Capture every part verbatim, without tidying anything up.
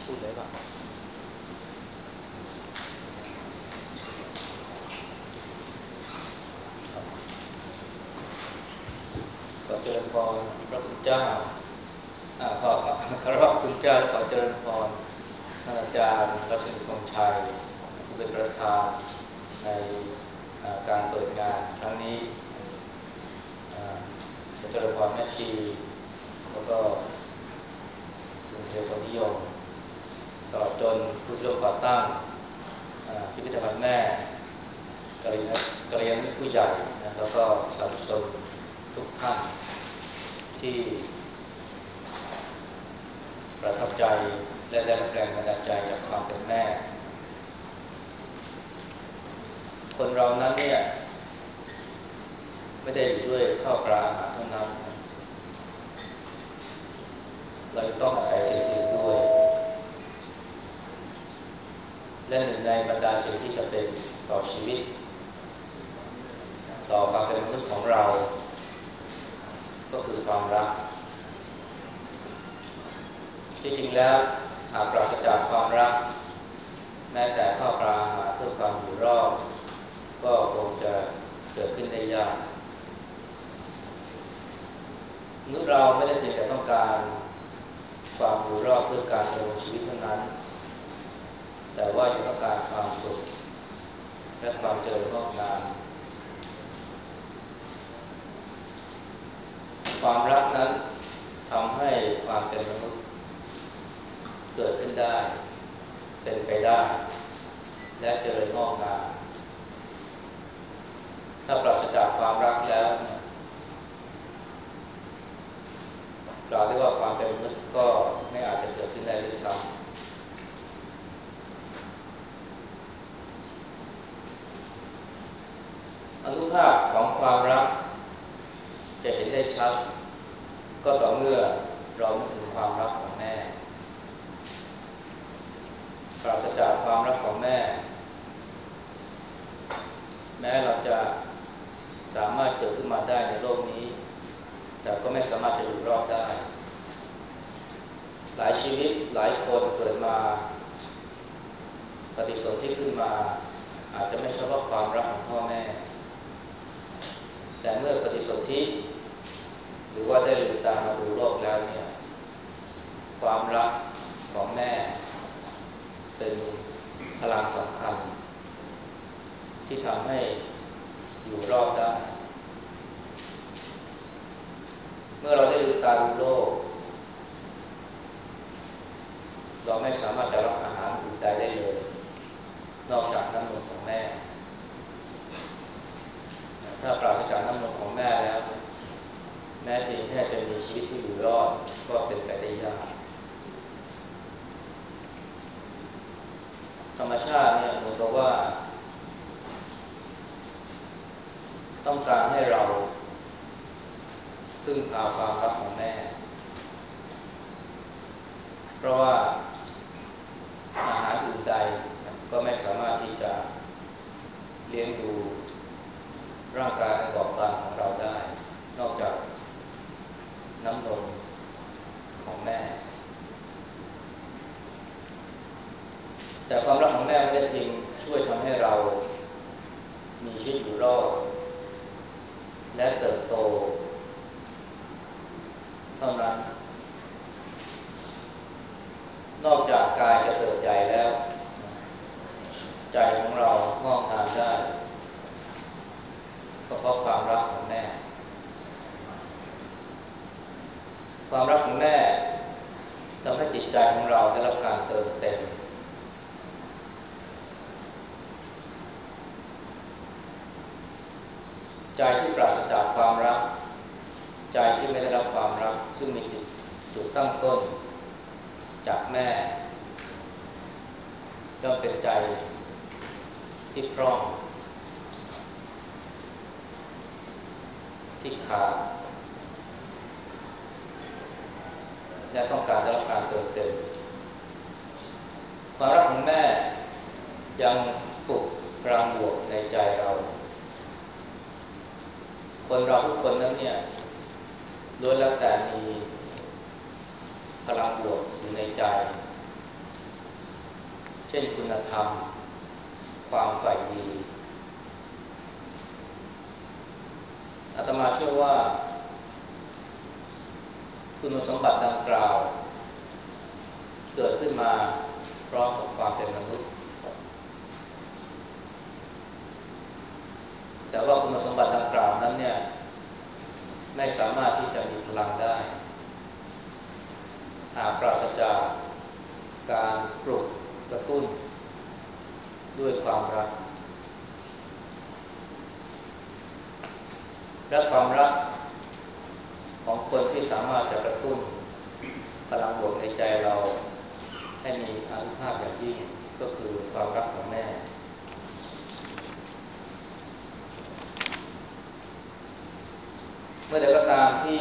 พูดเลยป่ะขอเจริญพรพระคุณเจ้าอ่าขอขอรับคุณเจ้าขอเจริญพรท่านอาจารย์รัชนีธงชัยผู้เป็นประธานในอ่าการเปิดงานครั้งนี้อ่าขอเจริญพรแม่ชีแล้วก็คุณเทพนิยมตลอดจนผู้ที่ร่วมก่อตั้งอ่าพิพิธภัณฑ์แม่กัลยาณกัลยาณมิตรผู้ใหญ่นะแล้วก็สาธุชนทุกท่านที่ ประทับใจและได้รับแรงบันดาลใจจากความเป็นแม่คนเรานั้นเนี่ยไม่ได้อยู่ด้วยข้าวปลาอาหารเท่านั้นเราต้องอาศัยสิ่งอื่นด้วยและหนึ่งในบรรดาสิ่งที่จะเป็นต่อชีวิตต่อความเป็นมนุษย์ของเราก็คือความรักที่จริงแล้วหากปราศจากความรักแม้แต่ข้าวปลาอาหารเพื่อความอยู่รอดก็คงจะเกิดขึ้นได้ยากมนุษย์เราไม่ได้เพียงแต่ต้องการความอยู่รอดเพื่อการดำรงชีวิตเท่านั้นแต่ว่ายังต้องการความสุขและความเจริญงอกงามความรักนั้นทำให้ความเป็นมนุษย์เกิดขึ้นได้เป็นไปได้และเจริญงอกงามถ้าปราศจากความรักแล้วเนี่ยกล่าวได้ว่าความเป็นมนุษย์ก็ไม่อาจจะเกิดขึ้นได้ด้วยซ้ำอนุภาพของความรักจะเห็นได้ชัดก็ต่อเมื่อเรานึกถึงความรักของแม่ปราศจากความรักของแม่แม้เราจะสามารถเกิดขึ้นมาได้ในโลกนี้แต่ก็ไม่สามารถจะอยู่รอดได้หลายชีวิตหลายคนเกิดมาปฏิสนธิขึ้นมาอาจจะไม่ใช่เพราะความรักของพ่อแม่แต่เมื่อปฏิสนธิหรือว่าได้ลืมตามาดูโลกแล้วเนี่ยความรักของแม่เป็นพลังสำคัญที่ทำให้อยู่รอดได้เมื่อเราได้ลืมตาดูโลกเราไม่สามารถจะรับอาหารอื่นใดได้เลยนอกจากน้ำนมของแม่ถ้าปราศจากน้ำนมของแม่แล้วแม้เพียงแค่จะมีชีวิตที่อยู่รอดก็เป็นไปได้ยากธรรมชาติเนี่ยเหมือนกับว่าต้องการให้เราพึ่งพาความรักของแม่เพราะว่าอาหารอื่นใดก็ไม่สามารถที่จะเลี้ยงดูร่างกายบอบบางของเราได้นอกจากน้ำนมของแม่แต่ความรักของแม่ไม่ได้เพียงช่วยทำให้เรามีชีวิตอยู่รอดและเติบโตเท่านั้นนอกจากกายจะเติบใหญ่แล้วใจของเรางอกงามได้ก็เพราะความรักของแม่ความรักของแม่ทำให้จิตใจของเราได้รับการเติมเต็มใจที่ปราศจากความรักใจที่ไม่ได้รับความรักซึ่งมีจุดจุดตั้งต้นจากแม่ก็เป็นใจที่พร่องที่ขาดและต้องการได้รับการเติมเต็มความรักของแม่ยังปลุกพลังบวกในใจเราคนเราทุกคนนั้นเนี่ยล้วนแล้วแต่มีพลังบวกอยู่ในใจเช่นคุณธรรมความใฝ่ดีอาตมาเชื่อว่าคุณสมบัติดังกล่าวเกิดขึ้นมาพร้อมกับความเป็นมนุษย์แต่ว่าคุณสมบัติดังกล่าวนั้นเนี่ยไม่สามารถที่จะมีพลังได้หากปราศจากการปลุกกระตุ้นด้วยความรักและความรักของคนที่สามารถจะกระตุ้นพลังบวกในใจเราให้มีอานุภาพอย่างยิ่งก็คือความรักของแม่เมื่อใดก็ตามที่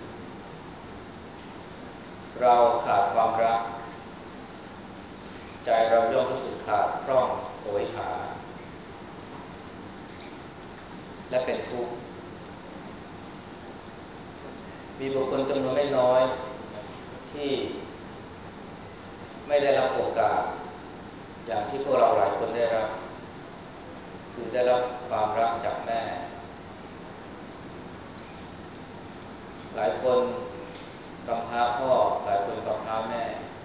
เราขาดความรักใจเราย่อมรู้สึกขาดพร่องโหยหาและเป็นทุกข์มีบุคคลจำนวนไม่น้อยที่ไม่ได้รับโอกาสอย่างที่พวกเราหลายคนได้รับคือได้รับความรักจากแม่หลายคนกำพร้าพ่อหลายคนกำพร้าแม่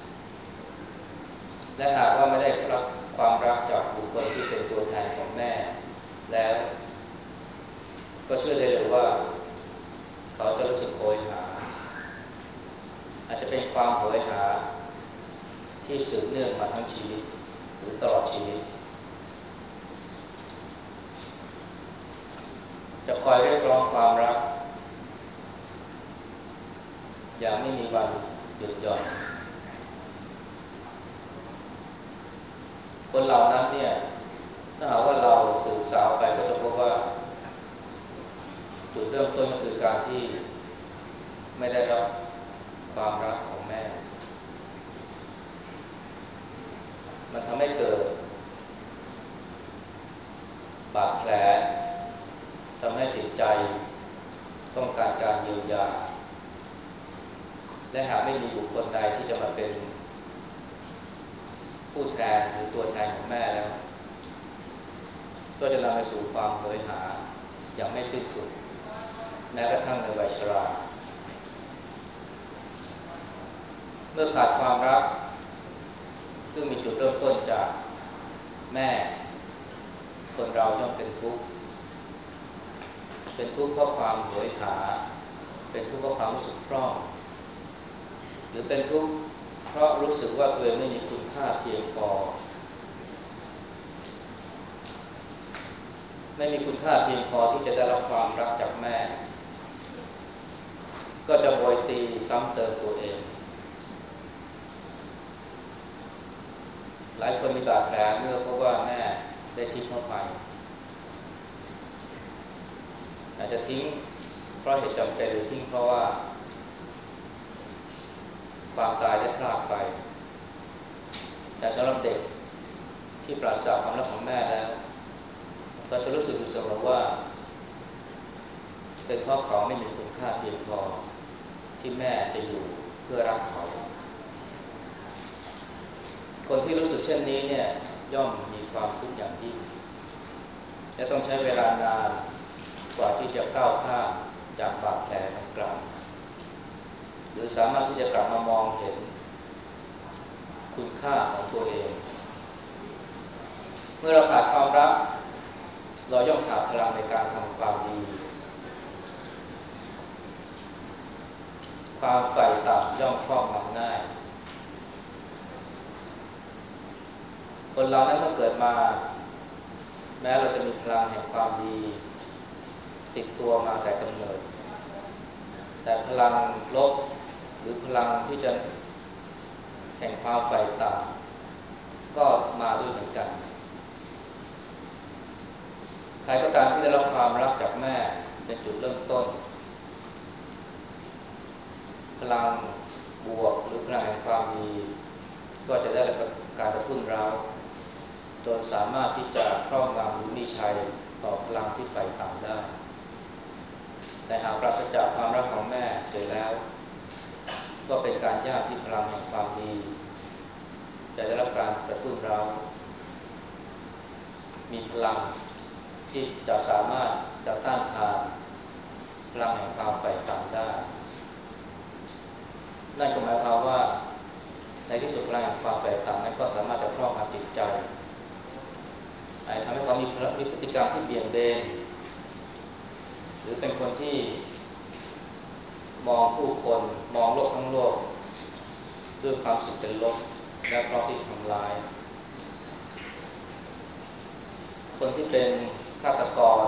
และหากว่าไม่ได้รับความรักจากบุคคลที่เป็นตัวแทนของแม่แล้วก็เชื่อได้เลยว่าเขาจะรู้สึกโหยหาอาจจะเป็นความโหยหาที่สืบเนื่องมาทั้งชีวิตหรือตลอดชีวิตจะคอยเรียกร้องความรักอย่างไม่มีวันหยุดหย่อนคนเหล่านั้นเนี่ยถ้าหากว่าเราสืบสาวไปก็จะพบว่าจุดเริ่มต้นก็คือการที่ไม่ได้รับความรักของแม่มันทำให้เกิดบาดแผลทำให้จิตใจต้องการการเยียวยาและหากไม่มีบุคคลใดที่จะมาเป็นผู้แทนหรือตัวแทนของแม่แล้วก็จะนำไปสู่ความโหยหาอย่างไม่สิ้นสุดแม้กระทั่งในวัยชราเมื่อขาดความรักซึ่งมีจุดเริ่มต้นจากแม่คนเราย่อมเป็นทุกข์เป็นทุกข์เพราะความโหยหาเป็นทุกข์เพราะความรู้สึกพร่องหรือเป็นทุกข์เพราะรู้สึกว่าตัวเองไม่มีคุณค่าเพียงพอไม่มีคุณค่าเพียงพอที่จะได้รับความรักจากแม่ก็จะโวยตีซ้ำเติมตัวเองหลายคนมีบาดแผลเมื่อเพราะว่าแม่ได้ทิ้งเขาไปอาจจะทิ้งเพราะเหตุจำเป็นหรือทิ้งเพราะว่าความตายได้พรากไปแต่สำหรับเด็กที่ปราศจากความรักของแม่แล้วก็จะรู้สึกอยู่เสมอว่าเป็นเพราะเขาไม่มีคุณค่าเพียงพอที่แม่จะอยู่เพื่อรักเขาคนที่รู้สึกเช่นนี้เนี่ยย่อมมีความทุกข์อย่างยิ่งและต้องใช้เวลานานกว่าที่จะก้าวข้ามจากบาดแผลดังกล่าวหรือสามารถที่จะกลับมามองเห็นคุณค่าของตัวเองเมื่อเราขาดความรักเราย่อมขาดพลังในการทำความดีความใฝ่ต่ำย่อมครอบงำง่ายคนเรานั้นเมื่อเกิดมาแม้เราจะมีพลังแห่งความดีติดตัวมาแต่กำเนิดแต่พลังลบหรือพลังที่จะแห่งความใฝ่ต่ำก็มาด้วยเหมือนกันใครก็ตามที่ได้รับความรักจากแม่เป็นจุดเริ่มต้นพลังบวกหรือพลังแห่งความดีก็จะได้รับการกระตุ้นเราจนสามารถที่จะครอบงำหรือมีชัยต่อพลังที่ใฝ่ต่ำได้แต่หากปราศจากความรักของแม่เสียแล้วก็เป็นการยากที่พลังแห่งความดีจะได้รับการกระตุ้นเรามีพลังที่จะสามารถจะต้านทานพลังแห่งความใฝ่ฝันได้นั่นก็หมายความว่าในที่สุดพลังแห่งความใฝ่ฝันนั้นก็สามารถจะครอบงำจิตใจอาจทำให้เขามีมีพฤติกรรมที่เบี่ยงเบนหรือเป็นคนที่มองผู้คนมองโลกทั้งโลกด้วยความสุขเป็นลบและเพราะที่ทำร้ายคนที่เป็นฆาตกร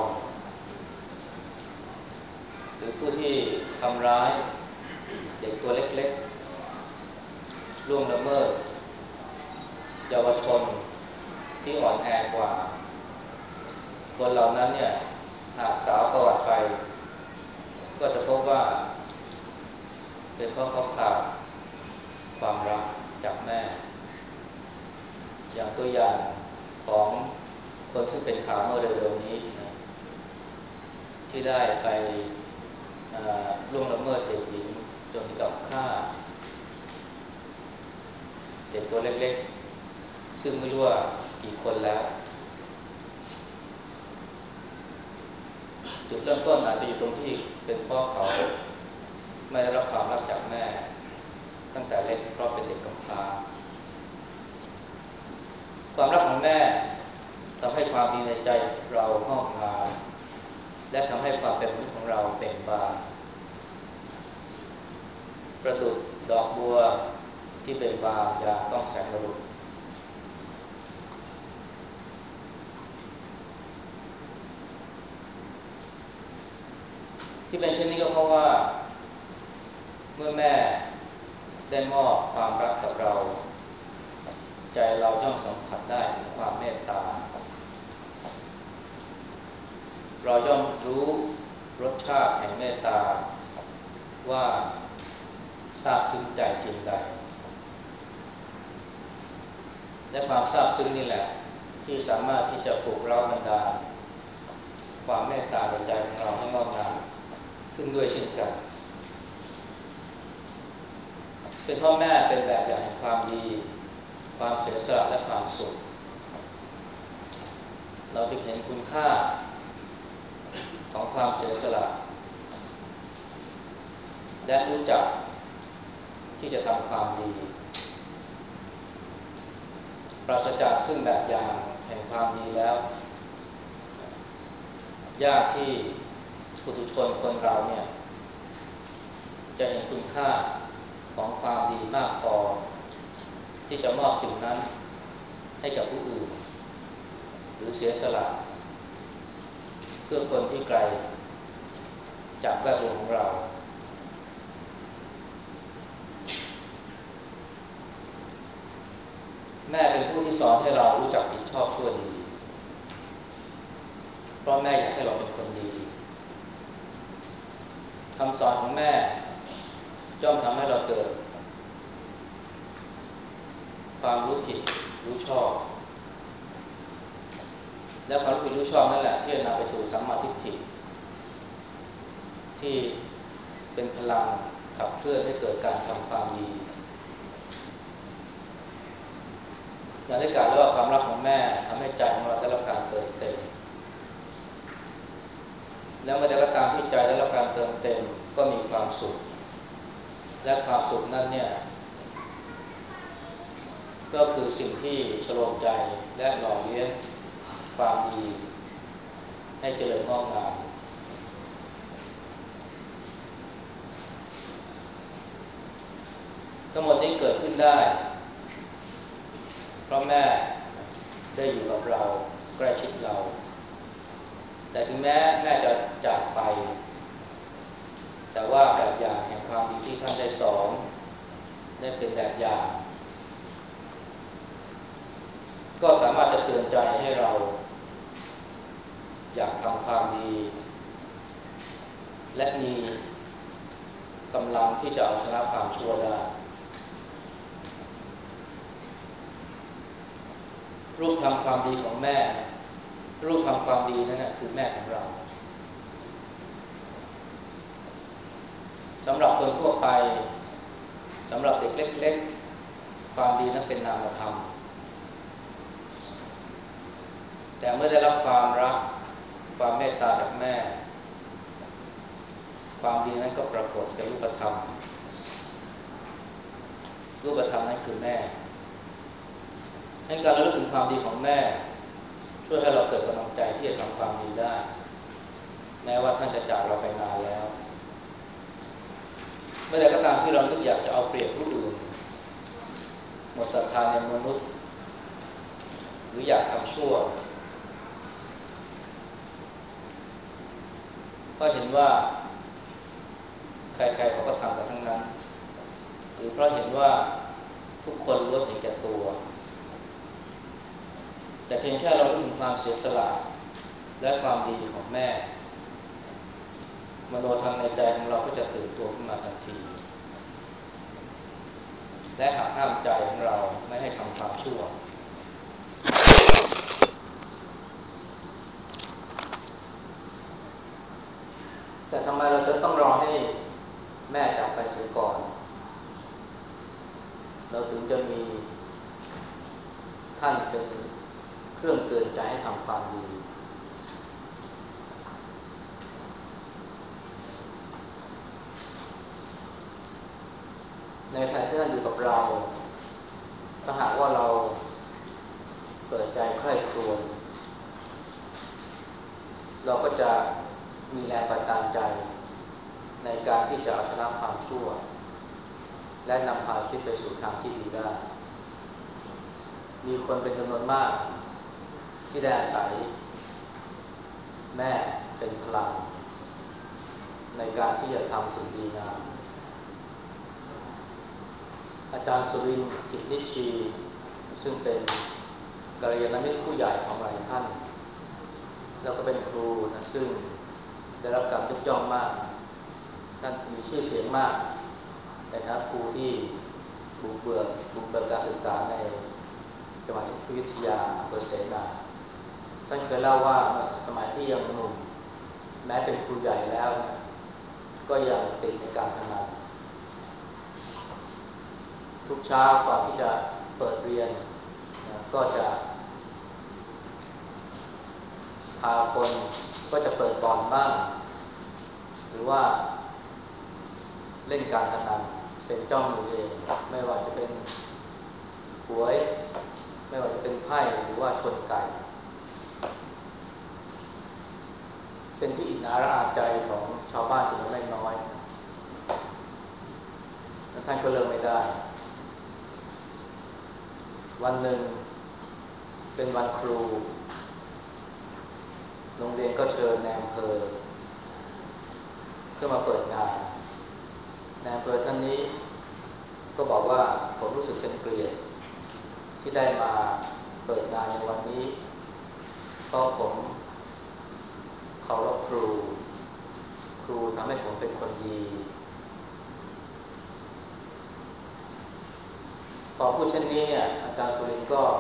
หรือผู้ที่ทำร้ายเด็กตัวเล็กๆล่วงละเมิดเยาวชนที่อ่อนแอกว่าคนเหล่านั้นเนี่ยหากสาวประวัติไปก็จะพบว่าเป็นเพราะเขาขาดความรักจากแม่อย่างตัวอย่างของคนซึ่งเป็นข่าวเมื่อเร็วๆนี้นะที่ได้ไปล่วงละเมิดเด็กหญิงจนกับฆ่าเด็กตัวเล็กๆซึ่งไม่รู้ว่ากี่คนแล้วจุดเริ่มต้นอาจจะอยู่ตรงที่เป็นเพราะเขาไม่ได้รับความรักจากแม่ตั้งแต่เล็กเพราะเป็นเด็กกำพร้าความรักของแม่ทำให้ความดีในใจเรางอกงามและทำให้ความเป็นมนุษย์ของเราเบ่งบานประดุจดอกบัวที่เบ่งบานอย่างต้องแสงอรุณที่เป็นเช่นนี้ก็เพราะว่าเมื่อแม่ได้มอบความรักกับเราใจเราย่อมสัมผัสได้ถึงความเมตตาเราย่อมรู้รสชาติแห่งเมตตาว่าซาบซึ้งใจเพียงใดและความซาบซึ้งนี่แหละที่สามารถที่จะปลุกเร้าบันดาลความเมตตาในใจของเราให้งอกงามขึ้นด้วยเช่นกันเป็นพ่อแม่เป็นแบบอย่างแห่งความดีความเสียสละและความสุขเราจึงเห็นคุณค่าของความเสียสละและรู้จักที่จะทำความดีปราศจากซึ่งแบบอย่างแห่งความดีแล้วยากที่ปุถุชนคนเราเนี่ยจะเห็นคุณค่าของความดีมากพอที่จะมอบสิ่งนั้นให้กับผู้อื่นหรือเสียสละเพื่อคนที่ไกลจากแวดวงของเราแม่เป็นผู้ที่สอนให้เรารู้จักผิดชอบชั่วดีเพราะแม่อยากให้เราเป็นคนดีคำสอนของแม่ย่อมทำให้เราเกิดความรู้ผิดรู้ชอบและความรู้ผิดรู้ชอบนั่นแหละที่จะนำไปสู่สัมมาทิฏฐิที่เป็นพลังขับเคลื่อนให้เกิดการทำความดีอย่างที่กล่าวแล้วว่าความรักของแม่ทำให้ใจของเราได้รับการเติมเต็มแล้วเมื่อใดก็ตามที่ใจได้รับการเติมเต็มก็มีความสุขและความสุขนั้นเนี่ยก็คือสิ่งที่ชโลมใจและหล่อเลี้ยงความดีให้เจริญงอกงามทั้งหมดนี้เกิดขึ้นได้เพราะแม่ได้อยู่กับเราใกล้ชิดเราแต่ถึงแม้แม่จะจากไปแต่ว่าแบบอย่างแห่งความดีที่ท่านได้สอนได้เป็นแบบอย่างก็สามารถจะเตือนใจให้เราอยากทำความดีและมีกำลังที่จะเอาชนะความชั่วได้รูปทำความดีของแม่รูปทำความดีนั่นแหละคือแม่ของเราสำหรับคนทั่วไปสำหรับเด็กเล็กๆความดีนั้นเป็นนามธรรมแต่เมื่อได้รับความรักความเมตตาจากแม่ความดีนั้นก็ปรากฏเป็นรูปธรรมรูปธรรมนั้นคือแม่ให้การระลึกถึงความดีของแม่ช่วยให้เราเกิดกำลังใจที่จะทำความดีได้แม้ว่าท่านจะจากเราไปนานแล้วเมื่อใดก็ตามที่เรานึกอยากจะเอาเปรียบผู้อื่นหมดศรัทธาในมนุษย์หรืออยากทำชั่วก็เห็นว่าใครๆเขาก็ทำกันทั้งนั้นหรือเพราะเห็นว่าทุกคนล้วนเห็นแก่ตัวแต่เพียงแค่เรารู้ถึงความเสียสละและความดีของแม่มโนธรรมในใจของเราก็จะตื่นตัวขึ้นมาทันทีและหักห้ามใจของเราไม่ให้ทำความชั่วแต่ทำไมเราจะต้องรอให้แม่จากไปเสียก่อนเราถึงจะมีท่านเป็นเครื่องเตือนใจให้ทำความดีในขณะที่ท่านอยู่กับเราถ้าหากว่าเราเปิดใจใคร่ครวญเราก็จะมีแรงบันดาลใจในการที่จะเอาชนะความชั่วและนำพาชีวิตไปสู่ทางที่ดีได้มีคนเป็นจำนวนมากที่ได้อาศัยแม่เป็นพลังในการที่จะทำสิ่งดีงามอาจารย์สุรินทร์กิจนิชีซึ่งเป็นกัลยาณมิตรผู้ใหญ่ของหลายท่านแล้วก็เป็นครูนะซึ่งได้รับการยกย่องมากท่านมีชื่อเสียงมากในฐานะครูที่บุกเบิกบุกเบิกการศึกษาในจังหวัดอยุธยาอำเภอเสนาท่านเคยเล่าว่าสมัยที่ยังหนุ่มแม้เป็นครูใหญ่แล้วก็ยังติดในการพนันทุกเช้าก่อนที่จะเปิดเรียนนะก็จะพาคนก็จะเปิดบอลบ้างหรือว่าเล่นการพนันเป็นเจ้ามือเองไม่ว่าจะเป็นหวยไม่ว่าจะเป็นไพ่หรือว่าชนไก่เป็นที่อิจฉาระอาใจของชาวบ้านจำนวนไม่น้อยและท่านก็เลิกไม่ได้วันหนึ่งเป็นวันครูโรงเรียนก็เชิญนายอำเภอเพื่อมาเปิดงานนายอำเภอท่านนี้ก็บอกว่าผมรู้สึกเป็นเกียรติที่ได้มาเปิดงานในวันนี้เพราะผมเคารพครูครูทำให้ผมเป็นคนดีพอพูดเช่นนี้เนี่ยอาจารย์สุรินทร์ก็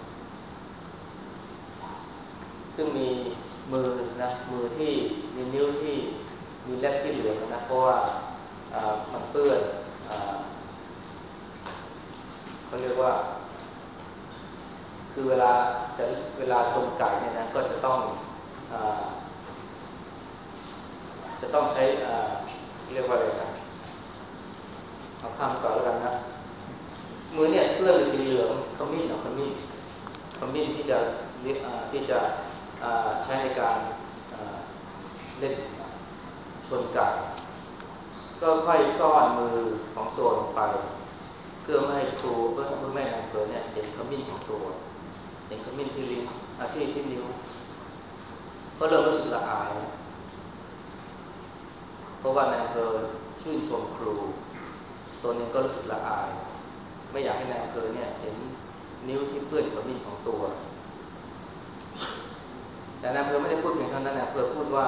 ซึ่งมีมือนะมือที่มีนิ้วที่มีเล็บที่เหลืองนะเพราะว่ามันเปื้อนเขาเรียกว่าคือเวลาจะเวลาชนไก่เนี่ยนะก็จะต้องอ่าจะต้องใช้เรียกว่าอะไรนะเอาข้ามก่อนแล้วกันนะมือเนี่ยเปื้อนสีเหลืองขมิ้นเอาขมิ้นขมิ้นที่จะที่จะใช้ในการเล่นชนไก่ก็ค่อยซ่อนมือของตัวลงไปเพื่อไม่ให้ครูเพื่อเพื่อไม่ให้นายอำเภอเนี่ยเห็นขมิ้นของตัวเห็นขมิ้นที่ลิ้นที่ที่นิ้วก็เริ่มรู้สึกละอายเพราะว่านายอำเภอชื่นชมครูตัวนี้ก็รู้สึกละอายไม่อยากให้นายอำเภอเนี่ยเห็นนิ้วที่เปื้อนขมิ้นของตัวแต่นายอำเภอไม่ได้พูดเพียงเท่านั้นนายอำเภอพูดว่า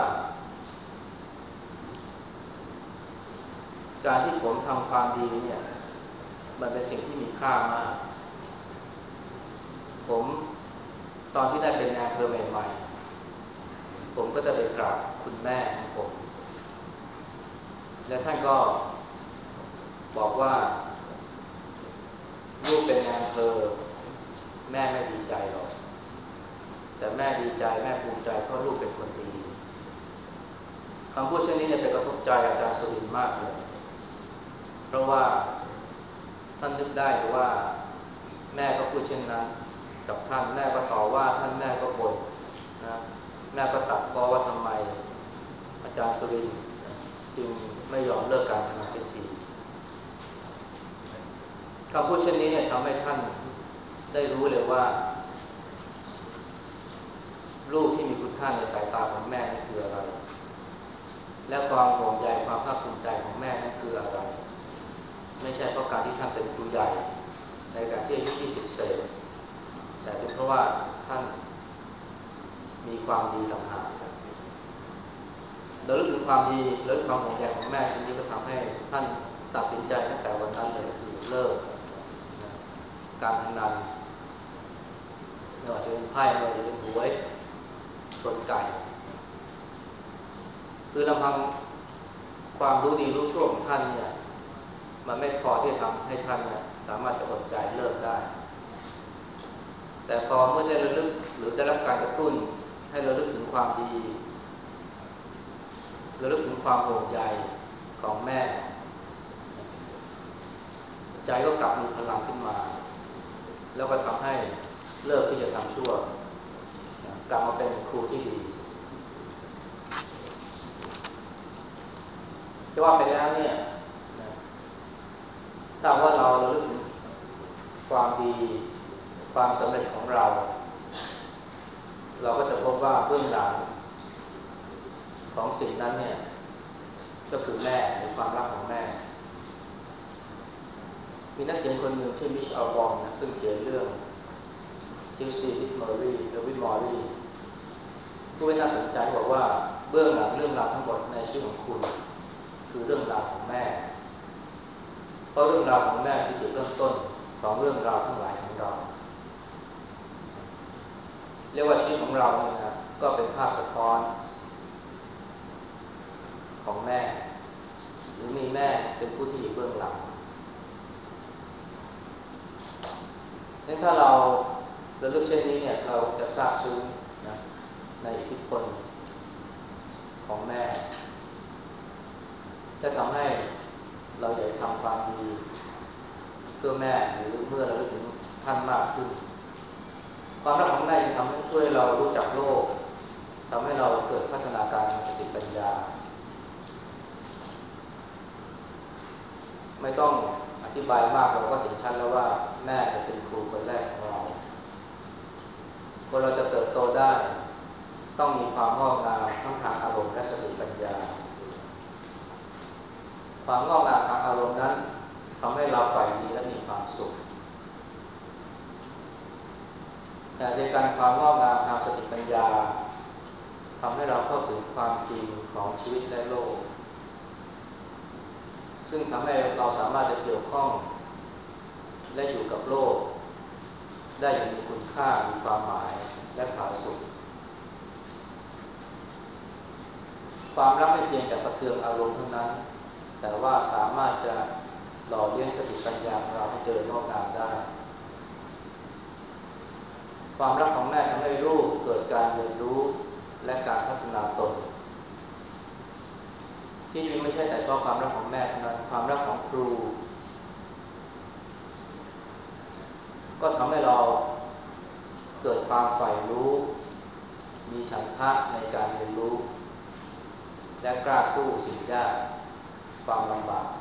การที่ผมทำความดีเนี่ยมันเป็นสิ่งที่มีค่ามากผมตอนที่ได้เป็นนายอำเภอใหม่ๆผมก็จะไปกราบคุณแม่ของผมและท่านก็บอกว่าลูกเป็นนายอำเภอแม่ไม่ดีใจหรอกแต่แต่แม่ดีใจแม่ภูมิใจเพราะลูกเป็นคนดีคำพูดเช่นนี้เนี่ยไปกระทบใจอาจารย์สุรินทร์มากเลยเพราะว่าท่านนึกได้ว่าแม่ก็พูดเช่นนั้นกับท่านแม่ก็ต่อว่าท่านแม่ก็บ่นนะแม่ก็ตัดพ้อว่าทำไมอาจารย์สุรินทร์จึงไม่ยอมเลิกการพนันเสียทีคำพูดเช่นนี้เนี่ยทำให้ท่านได้รู้เลยว่าลูกที่มีคุณค่าในสายตาของแม่นั่นคืออะไรและความห่วงใยความภาคภูมิใจของแม่นั่นคืออะไรไม่ใช่เพราะการที่ท่านเป็นครูใหญ่ในการที่อายุยี่สิบเศษแต่เป็นเพราะว่าท่านมีความดีต่างหากเราเลิกถึงความดีเลิกความห่วงใยของแม่ชิ้นนี้ก็ทำให้ท่านตัดสินใจตั้งแต่วันนั้นเลยคือเลิกการพนันไม่ว่าจะเป็นไพ่ไม่ว่าจะเป็นหวยชนไก่คือลำพังความรู้ดีรู้ชั่วของท่านเนี่ยมันไม่พอที่จะทำให้ท่านเนี่ยสามารถจะอดใจเลิกได้แต่พอเมื่อได้ระลึกหรือได้รับการกระตุ้นให้ระลึกถึงความดีระลึกถึงความห่วงใยของแม่ใจก็กลับมีพลังขึ้นมาแล้วก็ทำให้เลิกที่จะทำชั่วกลับมาเป็นครูที่ดีจะว่าไปแล้วเนี่ยถ้าว่าเราระลึกถึงความดีความสำเร็จของเราเราก็จะพบว่าเบื้องหลังของสิ่งนั้นเนี่ยก็คือแม่หรือความรักของแม่มีนักเขียนคนหนึ่งชื่อมิชอัลบอมนะซึ่งเขียนเรื่องทิวสตีวิทมอรี่หรือวิทมอรี่ผู้ที่น่าสนใจบอกว่าเบื้องหลังเรื่องราวทั้งหมดในชีวิตของคุณคือเรื่องราวของแม่เพราะเรื่องราวของแม่คือจุดเริ่มต้นของเรื่องราวทั้งหลายของเราเรียกว่าชีวิตของเราเนี่ยนะก็เป็นภาพสะท้อนของแม่หรือมีแม่เป็นผู้ที่อยู่เบื้องหลังงั้นถ้าเราระลึกเช่นนี้เนี่ยเราจะทราบซึ้งนะในอิทธิพลของแม่จะทำให้เราอยากทำความดีเพื่อแม่หรือเมื่อเราลึกถึงท่านมากขึ้นความรักของแม่จะทำให้ช่วยเรารู้จักโลกทำให้เราเกิดพัฒนาการทางสติปัญญาไม่ต้องอธิบายมากเราก็เห็นชัดแล้วว่าแม่จะเป็นครูคนแรกของเราคนเราจะเติบโตได้ต้องมีความงอกงามทั้งทางอารมณ์และสติปัญญาความงอกงามทางอารมณ์นั้นทำให้เราใฝ่ดีและมีความสุขแต่ในการความงอกงามทางสติปัญญาทำให้เราเข้าถึงความจริงของชีวิตและโลกซึ่งทำให้เราสามารถจะเกี่ยวข้องและอยู่กับโลกได้อย่างมีคุณค่ามีความหมายและผาสุกความรักไม่เพียงแต่กระเทือนอารมณ์เท่านั้นแต่ว่าสามารถจะหล่อเลี้ยงสติปัญญาของเราให้เจริญงอกงามได้ความรักของแม่ทำให้ลูกเกิดการเรียนรู้และการพัฒนาตนที่จริงไม่ใช่แต่เฉพาะความรักของแม่เท่านั้นความรักของครูก็ทำให้เราเกิดความใฝ่รู้มีฉันทะในการเรียนรู้และกล้าสู้สิ่งยากความลำบาก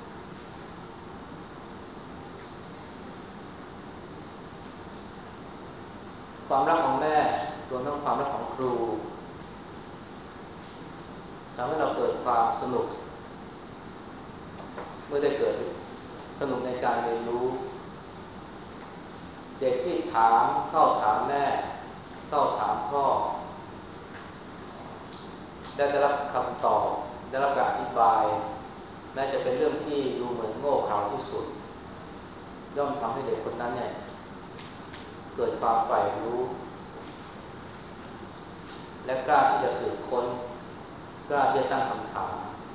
ความรักของแม่รวมทั้งความรักของครูทำให้เราเกิดความสนุกเมื่อได้เกิดสนุกในการเรียนรู้เด็กที่ถามเข้าถามแม่เข้าถามพ่อได้ได้รับคำตอบได้รับการอธิบายแม้จะเป็นเรื่องที่ดูเหมือนโง่เขลาที่สุดย่อมทำให้เด็กคนนั้นเนี่ยเกิดความใฝ่รู้และกล้าที่จะสืบค้นกล้าที่จะตั้งคำถาม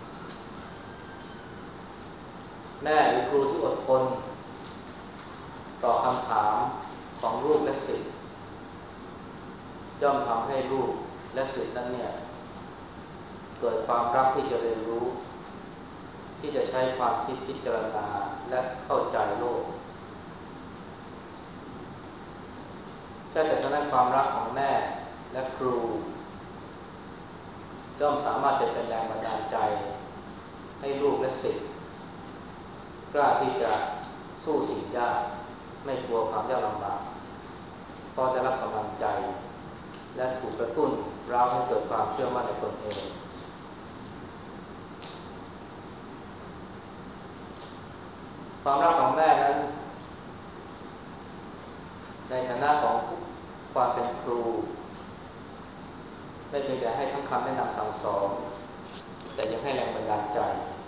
แม่หรือครูที่อดทนต่อคำถามของลูกและศิษย์จย่อมทำให้ลูกและศิษย์นั้นเนี่ยเกิดความรักที่จะเรียนรู้ที่จะใช้ความคิดพิจารณาและเข้าใจโลกใช่แต่ทางด้านความรักของแม่และครูย่อมสามารถจะเป็นแรงบันดาลใจให้ลูกและศิษย์กล้าที่จะสู้สิ่งยากไม่กลัวความยากลำบากเพราะได้รับกำลังใจและถูกกระตุ้นเร้าให้เกิดความเชื่อมั่นในตนเองความรักของแม่นั้นในฐานะของความเป็นครูไม่เพียงแต่ให้ทั้งคำแนะนำสั่งสอนแต่ยังให้แรงบันดาลใจ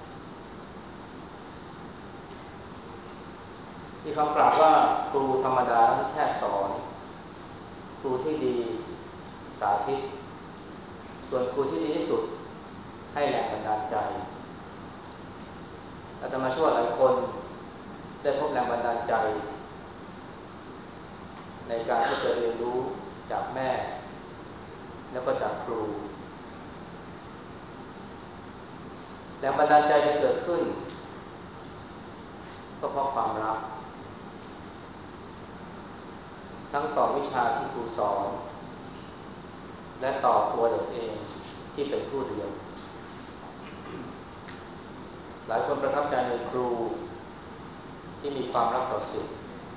มีคำกล่าวว่าครูธรรมดาแค่สอนครูที่ดีสาธิตส่วนครูที่ดีที่สุดให้แรงบันดาลใจอาตมาเชื่อว่าหลายคนได้พบแรงบันดาลใจในการที่จะเรียนรู้จากแม่แล้วก็จากครูแรงบันดาลใจจะเกิดขึ้นก็เพราะความรักทั้งต่อวิชาที่ครูสอนและต่อตัวเด็กเองที่เป็นผู้เรียนหลายคนประทับใจในครูที่มีความรักต่อศิษย์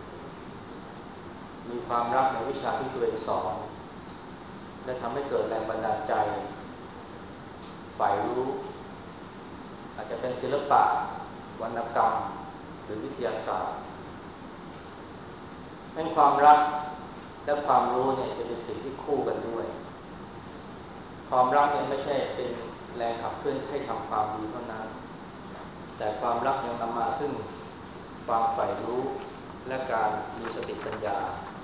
มีความรักในวิชาที่ตัวเองสอนและทำให้เกิดแรงบันดาลใจฝ่ายรู้อาจจะเป็นศิลปะวรรณกรรมหรือวิทยาศาสตร์ให้ความรักและความรู้เนี่ยจะเป็นสิ่งที่คู่กันด้วยความรักเนี่ยไม่ใช่เป็นแรงขับเคลื่อนให้ทำความดีเท่านั้นแต่ความรักยังนำมาซึ่งความใฝ่รู้และการมีสติปัญญา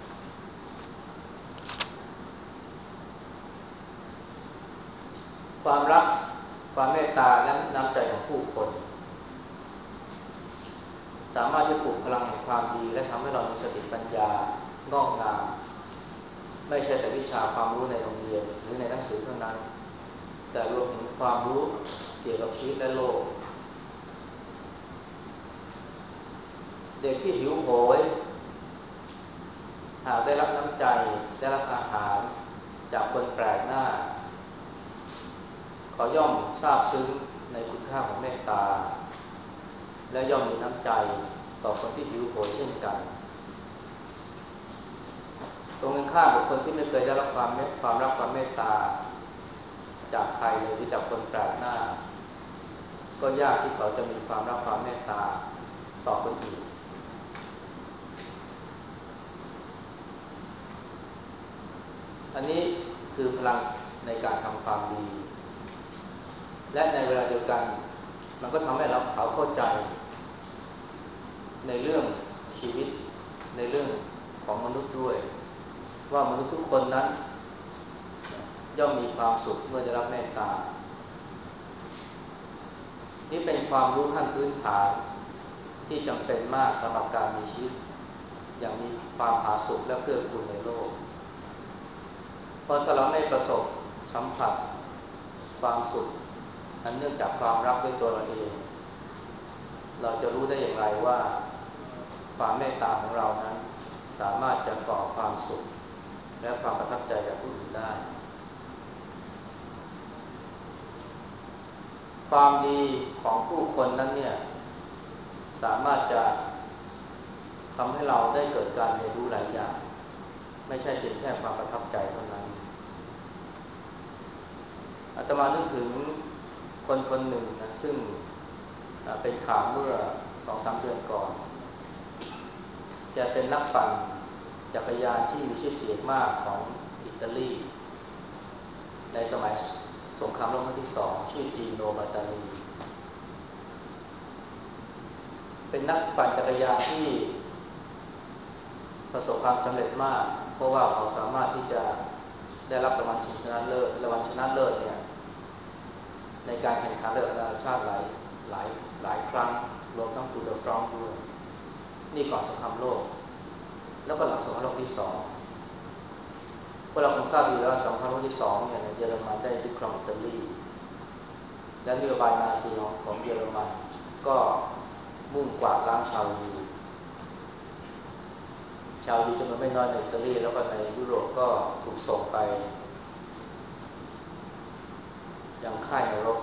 ความรักความเมตตาและน้ำใจของผู้คนสามารถที่ปลุกพลังแห่งความดีและทำให้เรามีสติปัญญางอกงามไม่ใช่แต่วิชาความรู้ในโรงเรียนหรือในหนังสือเท่านั้นแต่รวมถึงความรู้เกี่ยวกับชีวิตและโลกเด็กที่หิวโหยหากได้รับน้ำใจได้รับอาหารจากคนแปลกหน้าเขาย่อมซาบซึ้งในคุณค่าของเมตตาและย่อมมีน้ำใจต่อคนที่หิวโหยเช่นกันตรงกันข้ามกับคนที่ไม่เคยได้รับความความรักความเมตตาจากใครเลยหรือจากคนแปลกหน้าก็ยากที่เขาจะมีความรักความเมตตาต่อคนอื่นอันนี้คือพลังในการทำความดีและในเวลาเดียวกันมันก็ทำให้เราเขาเข้าใจในเรื่องชีวิตในเรื่องของมนุษย์ด้วยว่ามนุษย์ทุกคนนั้นย่อมมีความสุขเมื่อได้รับเมตตานี่เป็นความรู้ขั้นพื้นฐานที่จำเป็นมากสำหรับการมีชีวิตอย่างมีความผาสุกและเกื้อกูลในโลกเพราะถ้าเราไม่ประสบสัมผัสความสุขอันเนื่องจากความรักด้วยตัวเราเองเราจะรู้ได้อย่างไรว่าความเมตตาของเรานั้นสามารถจะก่อความสุขและความประทับใจกับผู้อื่นได้ความดีของผู้คนนั้นเนี่ยสามารถจะทำให้เราได้เกิดการเรียนรู้หลายอย่างไม่ใช่เพียงแค่ความประทับใจเท่านั้นอาตมานึกถึงคนคนหนึ่งนะซึ่งเป็นข่าวเมื่อ สองถึงสาม เดือนก่อนแกเป็นนักปั่นจักรยานที่มีชื่อเสียงมากของอิตาลีในสมัยสงครามโลกครั้งที่สองชื่อจีโนบาตาลีเป็นนักปั่นจักรยานที่ประสบความสำเร็จมากเพราะว่าเขาสามารถที่จะได้รับรางวัลชิงชนะเลิศรางวัลชนะเลิศเนี่ยในการแข่งขันระดับนานาชาติหลายหลายหลายครั้งรวมทั้งตูร์เดอฟรองซ์ด้วยนี่ก่อนสงครามโลกแล้วก็หลังสงครามโลกที่สองพวกเราคงทราบดีแล้วสงครามโลกที่สองเนี่ยเยอรมันได้ยึดครองอิตาลีและนโยบายนาซีของของเยอรมันก็มุ่งกวาดล้างชาวยิวชาวยิวจำนวนไม่น้อยในอิตาลีแล้วก็ในยุโรปก็ถูกส่งไปยังค่ายนรก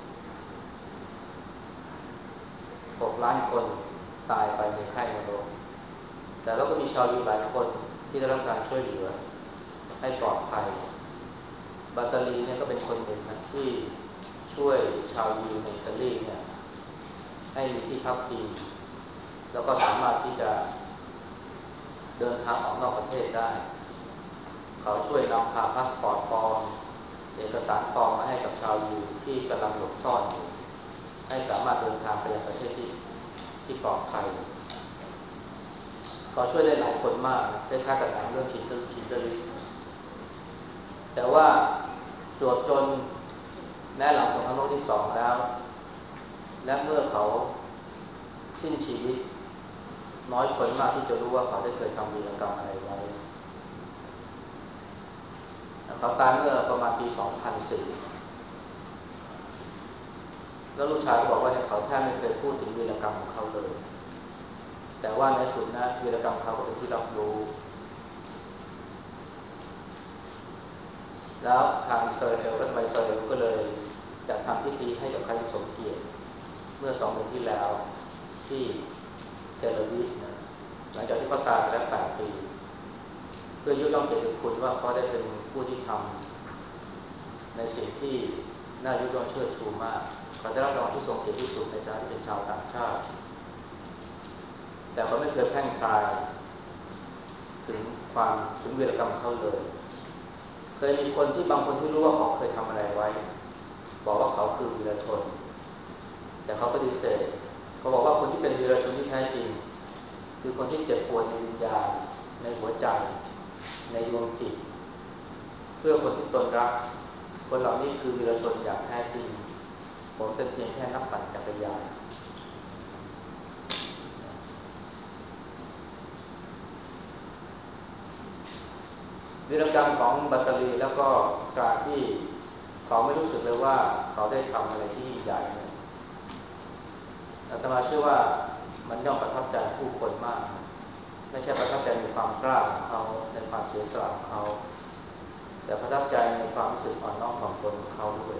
หกล้านคนตายไปในค่ายนรกแต่แล้วก็มีชาวยิวหลายคนที่ได้รับการช่วยเหลือให้ปลอดภัยบาตาลีเนี่ยก็เป็นคนหนึ่งนะที่ช่วยชาวยิวในอิตาลีเนี่ยให้มีที่พักพิงแล้วก็สามารถที่จะเดินทางออกนอกประเทศได้เขาช่วยนำพาพาสปอร์ตปลอมเอกสารปลอมมาให้กับชาวยิวที่กำลังหลบซ่อนอยู่ให้สามารถเดินทางไปยังประเทศที่ที่ปลอดภัยเขาช่วยได้หลายคนมากคล้ายๆกับหนังเรื่องชินเดอร์ชินเดอร์ลิสต์แต่ว่าตรวจจนแม้หลังสงครามโลกที่สองแล้วและเมื่อเขาสิ้นชีวิตน้อยคนมากที่จะรู้ว่าเขาได้เคยทำวีรกรรมอะไรไว้เขาตายเมื่อประมาณปีสองพันสี่แล้วลูกชายก็บอกว่าเนี่ยเขาแทบไม่เคยพูดถึงวีรกรรมของเขาเลยแต่ว่าในสุดนะวีรกรรมเขาก็เป็นที่รับรู้แล้วทางอิสราเอลรัฐบาลอิสราเอลก็เลยจัดทำพิธีให้กับเขาอย่างสมเกียรติเมื่อสองเดือนที่แล้วที่เทลอาวีฟนะหลังจากที่เขาตายไปแล้วแปดปีเพื่อยกย่องเกียรติคุณว่าเขาได้เป็นผู้ที่ทำในสิ่งที่น่ายกย่องเชิดชูมากเขาได้รับรางวัลที่ทรงเกียรติที่สุดในฐานะที่เป็นชาวต่างชาติแต่เขาไม่เคยแพร่งพรายถึงความถึงวีรกรรมของเขาเลยเคยมีคนที่บางคนที่รู้ว่าเขาเคยทำอะไรไว้บอกว่าเขาคือวีรชนแต่เขาปฏิเสธเขาบอกว่าคนที่เป็นวีรชนที่แท้จริงคือคนที่เจ็บปวดในวิญญาณในหัวใจในดวงจิตเพื่อคนที่ตนรักคนเหล่านี้คือวีรชนอย่างแท้จริงผมเป็นเพียงแค่นักปั่นจักรยานวีรกรรมของบัตตาลีแล้วก็การที่เขาไม่รู้สึกเลยว่าเขาได้ทำอะไรที่ยิ่งใหญ่อาตมาเชื่อว่ามันย่อมประทับใจผู้คนมากไม่ใช่ประทับใจในความกล้าของเขาในความเสียสละของเขาแต่ประทับใจในความรู้สึกอ่อนน้อมถ่อมตนของเขาด้วย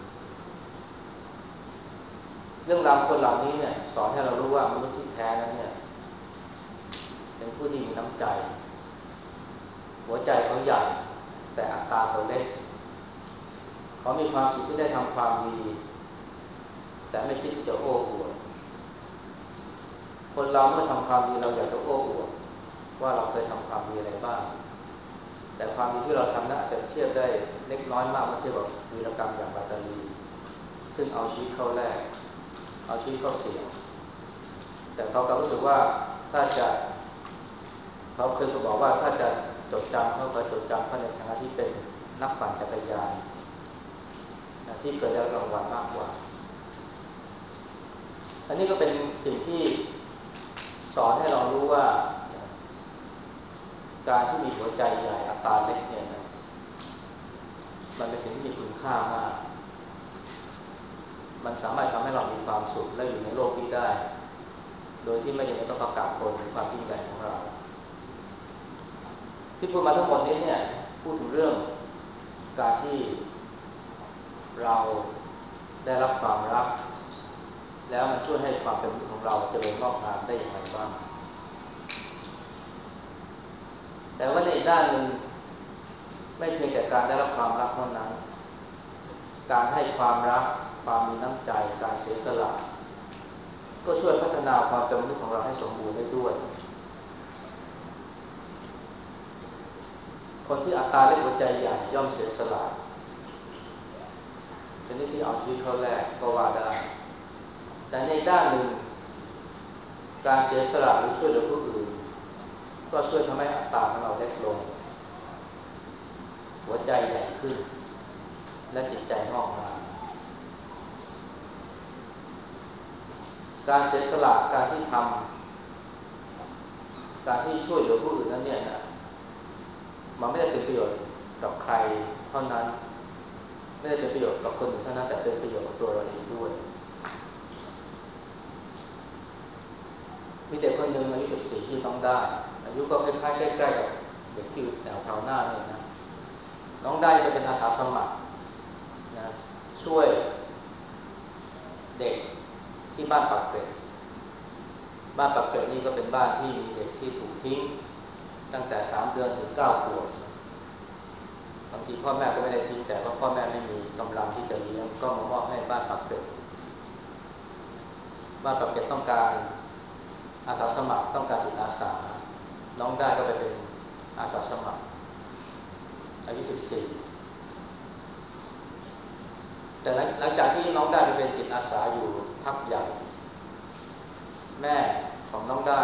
เรื่องราวคนเหล่านี้เนี่ยสอนให้เรารู้ว่ามนุษย์ที่แท้นั้นเนี่ยเป็นผู้ที่มีน้ำใจหัวใจเขาใหญ่แต่อัตตาเขาเล็กเขามีความสุขที่ได้ทำความดีแต่ไม่คิดที่จะโอ้อวดคนเราเมื่อทำความดีเราอยากจะโอ้อวดว่าเราเคยทำความดีอะไรบ้างแต่ความดีที่เราทำนั้นอาจจะเทียบได้เล็กน้อยมากเมื่อเทียบกับวีรกรรมอย่างบาตาลีซึ่งเอาชีวิตเข้าแลกเอาชีวิตเข้าเสี่ยงแต่เขาก็รู้สึกว่าถ้าจะเขาเคยบอกว่าถ้าจะจดจำเขาก็จดจำเขาในฐานะที่เป็นนักปั่นจักรยานที่เคยได้รางวัลมากกว่าอันนี้ก็เป็นสิ่งที่สอนให้เรารู้ว่าการที่มีหัวใจใหญ่อัตตาเล็กเนี่ยนะมันเป็นสิ่งที่มีคุณค่ามากมันสามารถทำให้เรามีความสุขและอยู่ในโลกนี้ได้โดยที่ไม่จำเป็นต้องประกาศตนถึงความยิ่งใหญ่ของเราที่พูดมาทั้งหมดนี้เนี่ยพูดถึงเรื่องการที่เราได้รับความรักแล้วมันช่วยให้ความเป็นมนุษย์ของเราเจริญงอกงามได้อย่างไรบ้างแต่ว่าในอีกด้านหนึ่งไม่เพียงแต่การได้รับความรักเท่านั้นการให้ความรักความมีน้ำใจการเสียสละก็ช่วยพัฒนาความเป็นมนุษย์ของเราให้สมบูรณ์ได้ด้วยคนที่อัตตาเล็กหัวใจใหญ่ย่อมเสียสละชนิดที่เอาชีวิตเข้าแลกก็ว่าได้แต่ในด้านหนึ่งการเสียสละหรือช่วยเหลือผู้อื่นก็ช่วยทำให้อัตตาของเราเล็กลงหัวใจใหญ่ขึ้นและจิตใจงอกงามการเสียสละการที่ทำการที่ช่วยเหลือผู้อื่นนั้นเนี่ยนะมันไม่ได้เป็นประโยชน์กับใครเท่านั้นไม่ได้เป็นประโยชน์กับคนอื่นเท่านั้นแต่เป็นประโยชน์กับตัวเราเองด้วยมีเด็กคนหนึ่งอายุสิบสี่ชื่อน้องได้อายุก็คล้ายๆใกล้ๆกับเด็กที่แถวแถวหน้าเนี่ยนะน้องได้จะเป็นอาสาสมัครนะช่วยเด็กที่บ้านปากเกร็ดบ้านปากเกร็ดนี่ก็เป็นบ้านที่มีเด็กที่ถูกทิ้งตั้งแต่สามเดือนถึงเก้าขวบบางทีพ่อแม่ก็ไม่ได้ทิ้งแต่ว่าพ่อแม่ไม่มีกำลังที่จะเลี้ยงก็มามอบให้บ้านปากเกร็ดบ้านปากเกร็ดต้องการอาสาสมัครต้องการจิตอาสาน้องได้ก็ไปเป็นอาสาสมัครอายุสิบสี่แต่หลังจากที่น้องได้ไปเป็นจิตอาสาอยู่พักใหญ่แม่ของน้องได้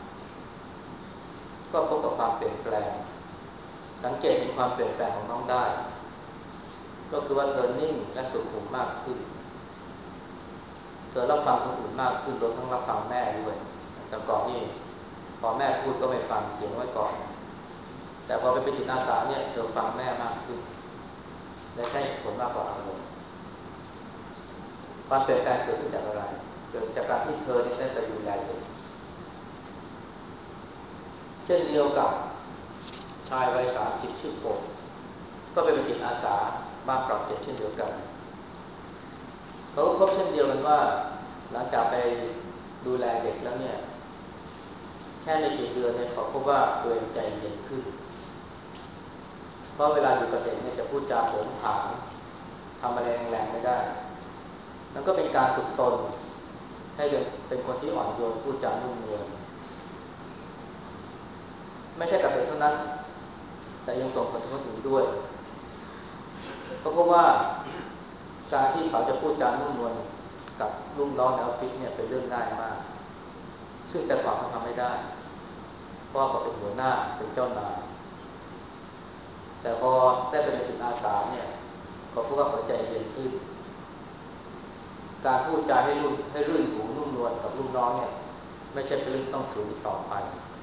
ก็พบกับความเปลี่ยนแปลงสังเกตเห็นความเปลี่ยนแปลงของน้องได้ก็คือว่าเธอนิ่งและสุขุมมากขึ้นเธอรับฟังคนอื่นมากขึ้นรวมทั้งรับฟังแม่ด้วยแต่ก่อนนี่พอแม่พูดก็ไม่ฟังเถียงไว้ก่อนแต่พอไปเป็นจิตอาสาเนี่ยเธอฟังแม่มากขึ้นและใช้ผลมากกว่าอารมณ์ความเปลี่ยนแปลงเกิดขึ้นจากอะไรเกิดจากการที่เธอได้ไปดูแลเด็กเช่นเดียวกับชายวัยสามสิบชื่อโปกก็ไปเป็นจิตอาสาบ้านปรับเปลี่ยนเช่นเดียวกันเขาก็พบเช่นเดียวกันว่าหลังจากไปดูแลเด็กแล้วเนี่ยแค่ในกี่เดือนเนี่ยเขาพบว่าตัวเองใจเย็นขึ้นเพราะเวลาอยู่กับเด็กเนี่ยจะพูดจาโผงผางทำอะไรแรงๆไม่ได้แล้วก็เป็นการฝึกตนให้เป็นคนที่อ่อนโยนพูดจานุ่มนวลไม่ใช่กับเด็กเท่านั้นแต่ยังส่งผลถึงคนอื่นด้วยก็เพราะว่าการที่เขาจะพูดจานุ่มนวลกับลูกน้องในออฟฟิศเนี่ยเป็นเรื่องง่ายมากซึ่งแต่ก่อนเขาทำไม่ได้เพราะเขาเป็นหัวหน้าเป็นเจ้านายแต่พอได้เป็นจิตอาสาเนี่ยเขาพูดว่าเขาใจเย็นขึ้นการพูดจาให้รุ่นให้รื่นหูนุ่มนวลกับลูกน้องเนี่ยไม่ใช่เป็นเรื่องที่ต้องฝืนต่อไป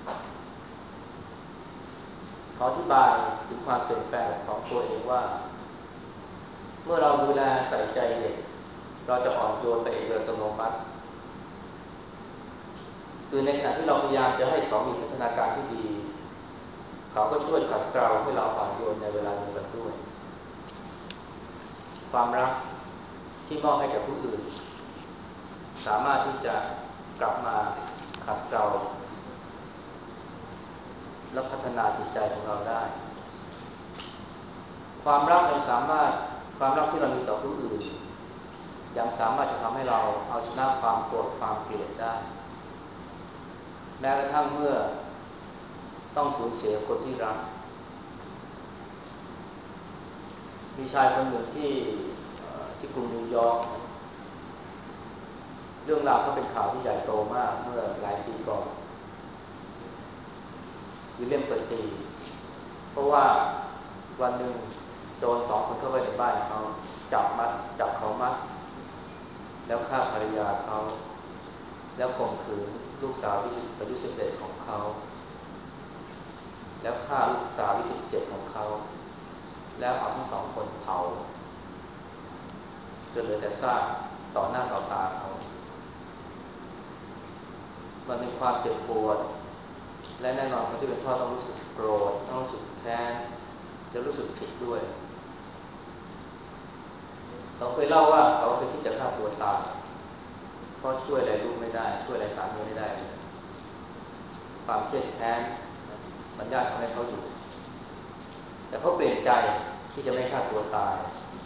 เขาอธิบายถึงความเปลี่ยนแปลงของตัวเองว่าเมื่อเราดูแลใส่ใจเด็กเราจะอ่อนโยนไปเองโดยอัตโนมัติคือในขณะที่เราพยายามจะให้เขามีพัฒนาการที่ดีเขาก็ช่วยขัดเกลาให้เราอ่อนโยนในเวลาเดียวกันด้วยความรักที่มอบให้กับผู้อื่นสามารถที่จะกลับมาขัดเกลาและพัฒนาจิตใจของเราได้ความรักยังสามารถความรักที่เรามีต่อผู้อื่นยังสามารถจะทำให้เราเอาชนะความโกรธความเกลียดได้แม้กระทั่งเมื่อต้องสูญเสียคนที่รักมีชายคนหนึ่งที่ที่กรุงนิวยอร์กเรื่องราวก็เป็นข่าวที่ใหญ่โตมากเมื่อหลายปีก่อนวิลเลียมเปิดตีเพราะว่าวันหนึ่งโจรสองคนเข้าไปในบ้านเขาจับมัดจับเขามัดแล้วฆ่าภรรยาเขาแล้วข่มขืนลูกสาวอายุสิบเอ็ดของเขาแล้วฆ่าลูกสาวอายุสิบเจ็ดของเขาแล้วเอาทั้งสองคนเผาจนเหลือแต่ซากต่อหน้าต่อตาเขามันเป็นความเจ็บปวดและแน่นอนคนที่เป็นพ่อต้องรู้สึกโกรธต้องรู้สึกแค้นจะรู้สึกผิดด้วยเขาเคยเล่าว่าเขาเคยคิดจะฆ่าตัวตายเพราะช่วยอะไรลูกไม่ได้ช่วยอะไรสามีไม่ได้ความเครียดแค้นมันยากทำให้เขาอยู่แต่เขาเปลี่ยนใจที่จะไม่ฆ่าตัวตาย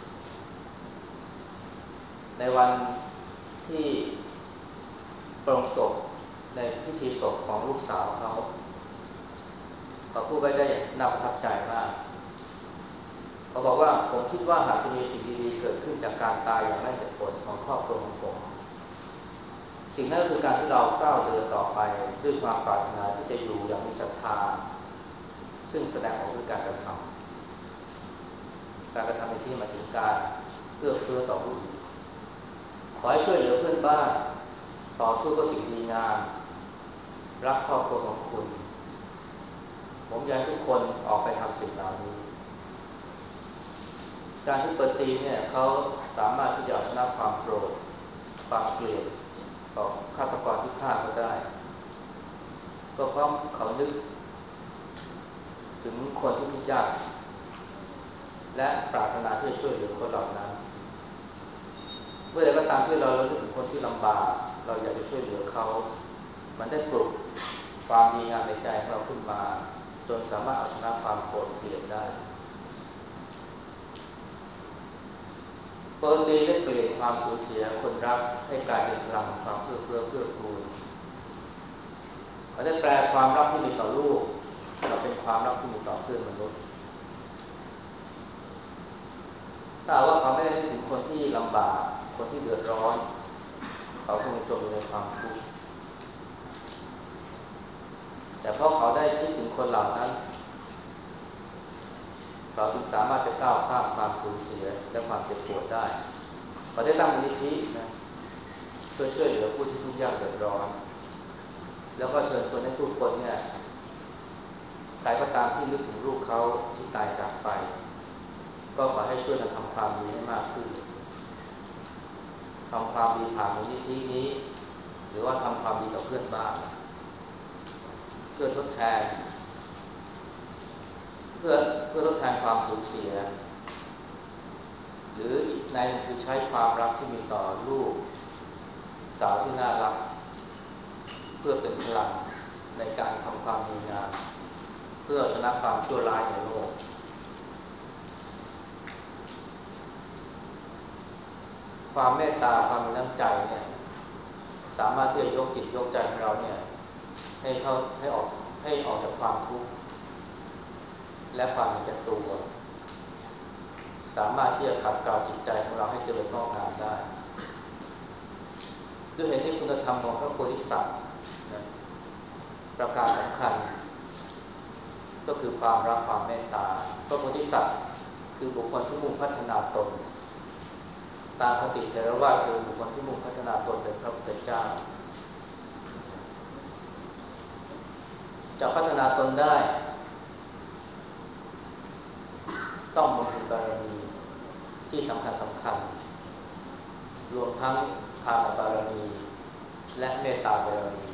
ในวันที่ปรงศพในพิธีศพของลูกสาวเขาเขาพูดไว้ได้น่าประทับใจมากเขาบอกว่าผมคิดว่าหากจะมีสิ่งดีๆเกิดขึ้นจากการตายอย่างไม่เหตุผลของครอบครัวของผมสิ่งนั้นคือการที่เราก้าวเดินต่อไปด้วยความปรารถนาที่จะอยู่อย่างมีศรัทธาซึ่งแสดงออกด้วยการกระทำการกระทำในที่หมายถึงการเอื้อเฟื้อต่อผู้อื่นขอให้ช่วยเหลือเพื่อนบ้านต่อสู้กับสิ่งดีงามรักครอบครัวของคุณผมอยากให้ทุกคนออกไปทำสิ่งเหล่านี้การที่เปิดตีเนี่ยเขาสามารถที่จะเอาชนะความโกรธความเกลียดต่อฆาตกรที่ฆ่าเขาได้ก็เพราะเขานึกถึงคนที่ทุกข์ยากและปรารถนาที่จะช่วยเหลือคนเหล่านั้นเมื่อใดก็ตามที่เราเรานึกถึงคนที่ลำบากเราอยากจะช่วยเหลือเขามันได้ปลุกความดีงามในใจของเราขึ้นมาจนสามารถเอาชนะความโกรธเกลียดได้โปรตีได้เปลี่ยนความสูญเสียคนรักให้กลายเป็นพลังความเอื้อเฟื้อเกื้อกูลเขาได้แปลความรักที่มีต่อลูกมาเป็นความรักที่มีต่อเพื่อนมนุษย์ถ้าว่าเขาไม่ได้นึกถึงคนที่ลำบากคนที่เดือดร้อนเขาคงจมอยู่ในความทุกข์แต่เพราะเขาได้คิดถึงคนเหล่านั้นเราจึงสามารถจะก้าวข้ามความสูญเสียและความเจ็บปวดได้เขาได้ตั้งมูลนิธินะเพื่อช่วยเหลือผู้ที่ทุกข์ยากเดือดร้อนแล้วก็เชิญชวนให้ทุกคนเนี่ยใครก็ตามที่นึกถึงลูกเขาที่ตายจากไปก็ขอให้ช่วยกันทำความดีให้มากขึ้นทำความดีผ่านมูลนิธินี้หรือว่าทำความดีต่อเพื่อนบ้านเพื่อทดแทนเพื่อเพื่อทดแทนความสูญเสียหรืออีกในนึงคือใช้ความรักที่มีต่อลูกสาวที่น่ารักเพื่อเป็นพลังในการทำความดีงามเพื่อชนะความชั่วร้ายในโลกความเมตตาความมีน้ำใจเนี่ยสามารถที่จะยกจิตยกใจของเราเนี่ยให้เข้าให้ออกให้ออกจากความทุกข์และความเห็นแก่ตัวสามารถที่จะขัดเกลาจิตใจของเราให้เจริญงอกงามได้ด้วยเหตุนี้คุณธรรมของพระโพธิสัตว์นะประการสำคัญก็คือความรักความเมตตาพระโพธิสัตว์คือบุคคลที่มุ่งพัฒนาตนตามคติเทรวาทคือบุคคลที่มุ่งพัฒนาตนเป็นพระพุทธเจ้าจะพัฒนาตนได้ต้องบำเพ็ญบารมีที่สำคัญสำคัญรวมทั้งทานบารมีและเมตตาบารมี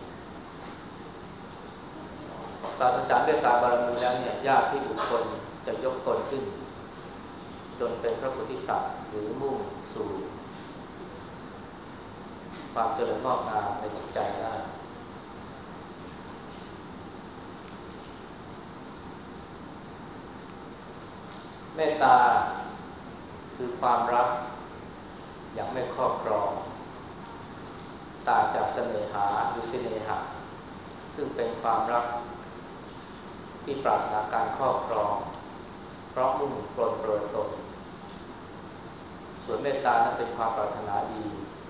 ปราศจากเมตตาบารมีแล้วเนี่ยยากที่บุคคลจะยกตนขึ้นจนเป็นพระโพธิสัตว์หรือมุ่งสู่ความเจริญงอกงามในจิตใจได้เมตตาคือความรักอย่างไม่ครอบครองต่างจากเสน่หาหรือเสน่หะซึ่งเป็นความรักที่ปรารถนาการครอบครองเพราะมุ่งปลนเปลือยตนส่วนเมตตานั้นเป็นความปรารถนาดี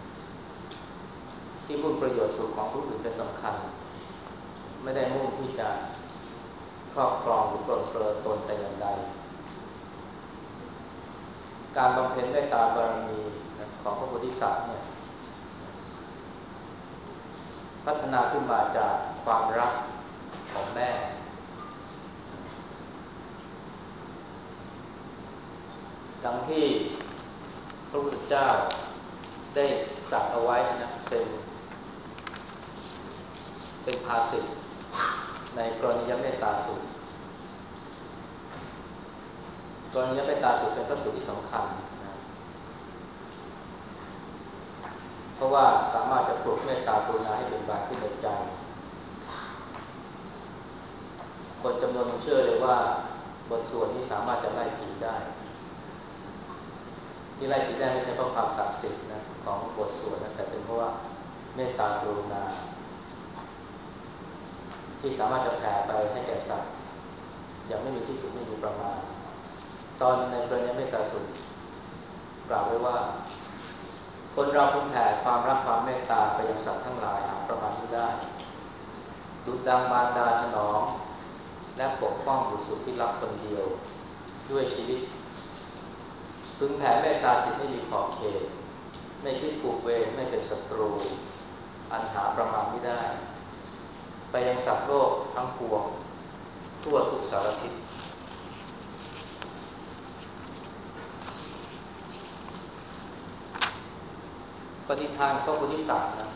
ที่มุ่งประโยชน์สุขของผู้อื่นเป็นสำคัญไม่ได้มุ่งที่จะครอบครองหรือปลนเปลือยตนแต่อย่างใดการบำเพ็ญเมตตาบารมีของพระโพธิสัตว์เนี่ยพัฒนาขึ้นมาจากความรักของแม่ดังที่พระพุทธเจ้าได้ตรัสเอาไว้นะเป็นเป็นภาษิตในกรณียเมตตาสูตรกรณียเมตตาสูตรเป็นพระสูตรที่สำคัญนะเพราะว่าสามารถจะปลุกเมตตากรุณาให้เป็นบานขึ้นในใจคนจำนวนหนึ่งเชื่อเลยว่าบทสวดนี้สามารถจะไล่ผีได้ที่ไล่ผีได้ไม่ใช่เพราะความศักดิ์สิทธิ์นะของบทสวดนะแต่เป็นเพราะว่าเมตตากรุณาที่สามารถจะแผ่ไปให้แก่สัตว์อย่างไม่มีที่สุดไม่มีประมาณตอนในกรณีเมตตาสูตรกล่าวไว้ว่าคนเราพึงแผ่ความรักความเมตตาไปยังสัตว์ทั้งหลายหาประมาณไม่ได้ดุจดังมารดาถนอมและปกป้องบุตรสุดที่รักคนเดียวด้วยชีวิตพึงแผ่เมตตาจิตไม่มีขอบเขตไม่คิดผูกเวรไม่เป็นศัตรูอันหาประมาณไม่ได้ไปยังสัตว์โลกทั้งปวงทั่วทุกสารทิศปฏิทานพระโพธิสัตว์นะ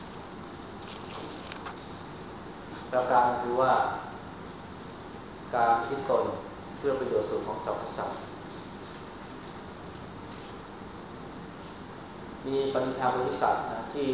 ประการคือว่าการคิดตนเพื่อประโยชน์สุขของสรรพสัตว์มีปณิธานโพธิสัตว์นะที่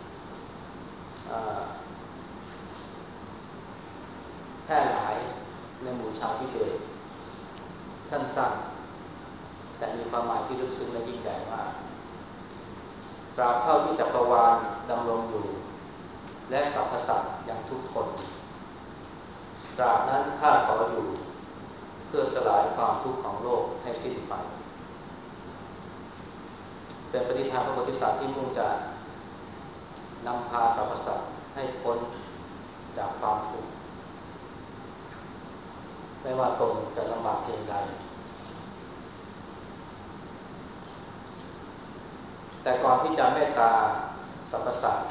แพร่หลายในหมู่ชาวทิเบตสั้นๆแต่มีความหมายที่ลึกซึ้งและยิ่งใหญ่มากตราบเท่าที่จักรวาลดำรงอยู่และสรรพสัตว์ยังทุกข์ทนตราบนั้นข้าขออยู่เพื่อสลายความทุกข์ของโลกให้สิ้นไปเป็นปฏิทานพระโพธิสัตว์ที่มุ่งจะนำพาสรรพสัตว์ให้พ้นจากความทุกข์ไม่ว่าตนจะลำบากเพียงใดแต่ก่อนที่จะเมตตาสรรพสัตว์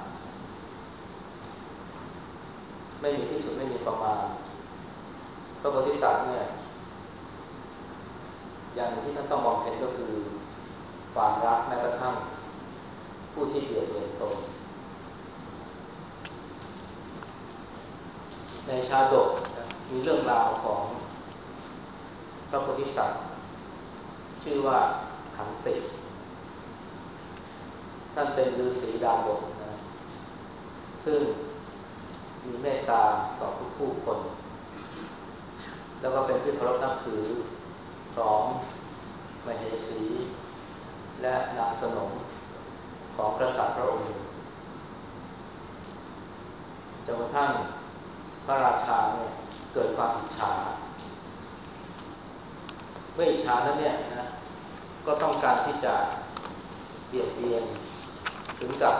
ไม่มีที่สุดไม่มีประมาณพระโพธิสัตว์เนี่ยอย่างที่ท่านต้องมองเห็นก็คือความรักแม้กระทั่งผู้ที่เบียดเบียนตนในชาดกมีเรื่องราวของพระโพธิสัตว์ชื่อว่าขันติท่านเป็นฤาษีดาบทนะซึ่งมีเมตตาต่อทุกผู้คนแล้วก็เป็นที่เคารพนับถือของมเหสีและนางสนมของกษัตริย์พระองค์หนึ่งจนกระทั่งพระราชาเนี่ยเกิดความอิจฉาเมื่ออิจฉาแล้วเนี่ยนะก็ต้องการที่จะเบียดเบียนถึงกับ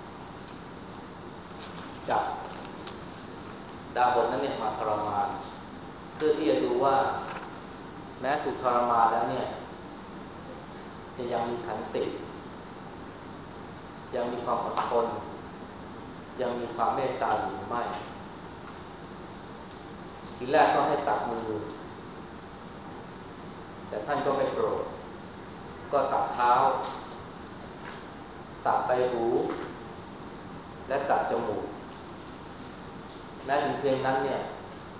จับดาบทนั้นเนี่ยมาทรมานเพื่อที่จะดูว่าแม้ถูกทรมานแล้วเนี่ยจะยังมีขันติยังมีความอดทนยังมีความเมตตาหรือไม่ทีแรกก็ให้ตัดมือแต่ท่านก็ไม่โกรธก็ตัดเท้าตัดใบหูและตัดจมูกแม้ถึงเพียงนั้นเนี่ย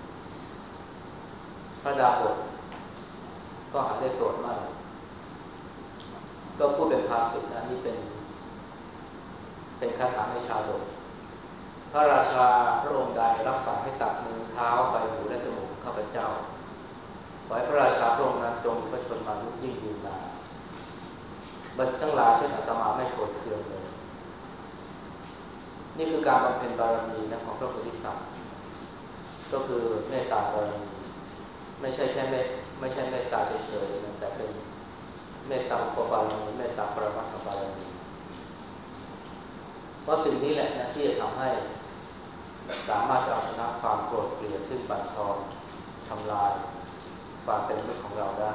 พระดาบทก็หาได้โกรธมากก็พูดเป็นภาษิตนะนี่เป็นเป็นคาถาในชาดกพระราชาพระองค์ใดรับสั่งให้ตัดมือเท้าใบหูและจมูกข้าพเจ้าขอให้พระราชาพระองค์นั้นจงมีพระชนมายุยิ่งยืนนานบัณฑิตทั้งหลายเช่นอาตมาไม่โกรธเคืองเลยนี่คือการบำเพ็ญบารมีนะของพระโพธิสัตว์ก็คือเมตตาบารมีไม่ใช่แค่เมตไม่ใช่เมตตาเฉยๆนะแต่เป็นเมตตาอุปบารมีเมตตาปรมัตถบารมีเพราะสิ่งนี้แหละนะที่จะทำให้สามารถจะเอาชนะความโกรธเกลียดซึ่งบั่นทอนทำลายความเป็นมนุษย์ของเราได้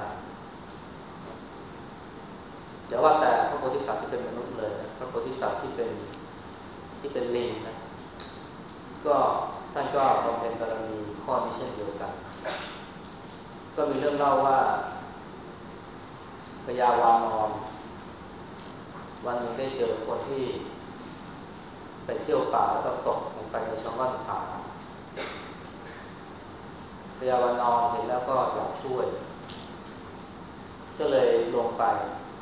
แต่ว่าแต่พระโพธิสัตว์ที่เป็นมนุษย์เลยนะพระโพธิสัตว์ที่เป็นที่เป็นลิงนะก็ท่านก็บำเพ็ญบารมีข้อนี้เช่นเดียวกันก็มีเรื่องเล่าว่าพญาวานอนวันหนึ่งได้เจอคนที่ไปเที่ยวป่าแล้วก็ตกลงไปในช่องว่างผาพญาวานอนเห็นแล้วก็อยากช่วยก็เลยลงไป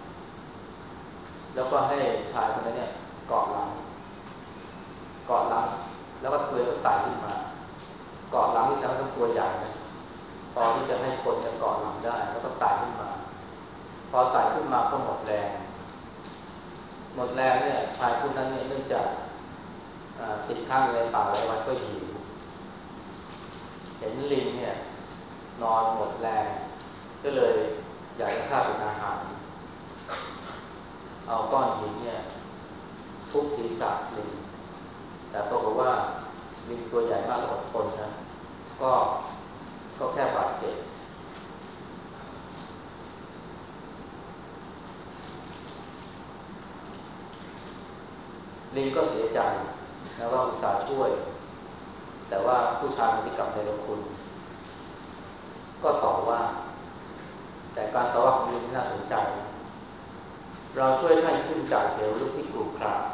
แล้วก็ให้ชายคนนั้นเนี่ยเกาะหลังเกาะหลังแล้วก็ตัวก็ไต่ขึ้นมาเกาะหลังที่แสดงว่าต้องตัวใหญ่นะพอที่จะให้คนเนี่ยเกาะหลังได้แล้วก็ไต่ขึ้นมาพอไต่ขึ้นมาก็หมดแรงหมดแรงเนี่ยชายผู้นั้นเนี่ยเนื่องจากติดข้างในป่าหลายวันก็หิวเห็นลิงเนี่ยนอนหมดแรงก็เลยอยากจะฆ่าเป็นอาหารเอาก้อนหินเนี่ยทุบศีรษะลิงแต่ปรากฏว่าลิงตัวใหญ่มากอดทนนะก็ก็แค่บาดเจ็บลิงก็เสียใจนะว่าอุตส่าห์ช่วยแต่ว่าผู้ชายคนนี้กลับในรคุณก็ตอบว่าแต่การตอบว่าของลิงน่าสนใจนะเราช่วยท่านขึ้นจากเหวลึกที่ขรุขระ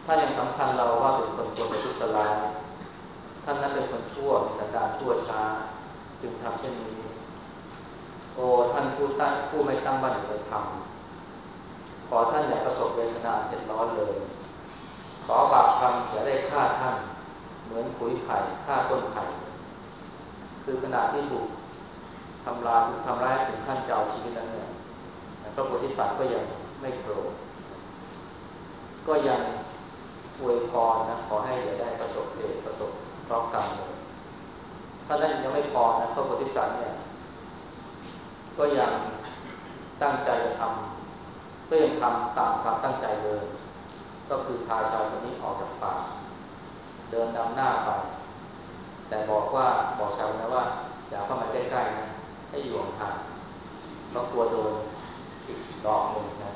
ท่านยังสำคัญเราว่าเป็นคนตัวประทุษร้ายท่านนั้นเป็นคนชั่วมีสันดานชั่วช้าจึงทำเช่นนี้โอ้ท่านผู้ตั้งผู้ไม่ตั้งมั่นอยู่ในธรรมขอท่านอย่าประสบเวทนาเผ็ดร้อนเลยขอบาปกรรมอย่าได้ฆ่าท่านเหมือนขุยไผ่ฆ่าต้นไผ่คือขณะที่ถูกทำลายทำร้ายถึงขั้นจะเอาชีวิตนั้นเนี่ยพระโพธิสัตว์ก็ยังไม่โกรธก็ยังอวยพรนะขอให้อย่าได้ประสบเหตุประสบเคราะห์กรรมเลยถ้านั้นยังไม่พอนะพระโพธิสัตว์เนี่ยก็ยังตั้งใจจะทำก็ยังทำตามความตั้งใจเดิมก็คือพาชายคนนี้ออกจากป่าเดินนำหน้าไปแต่บอกว่าบอกชาวนะว่าอย่าเข้ามาใกล้ๆนะให้อยู่ห่างเพราะกลัวโดนอีกดอกหนึ่งนะ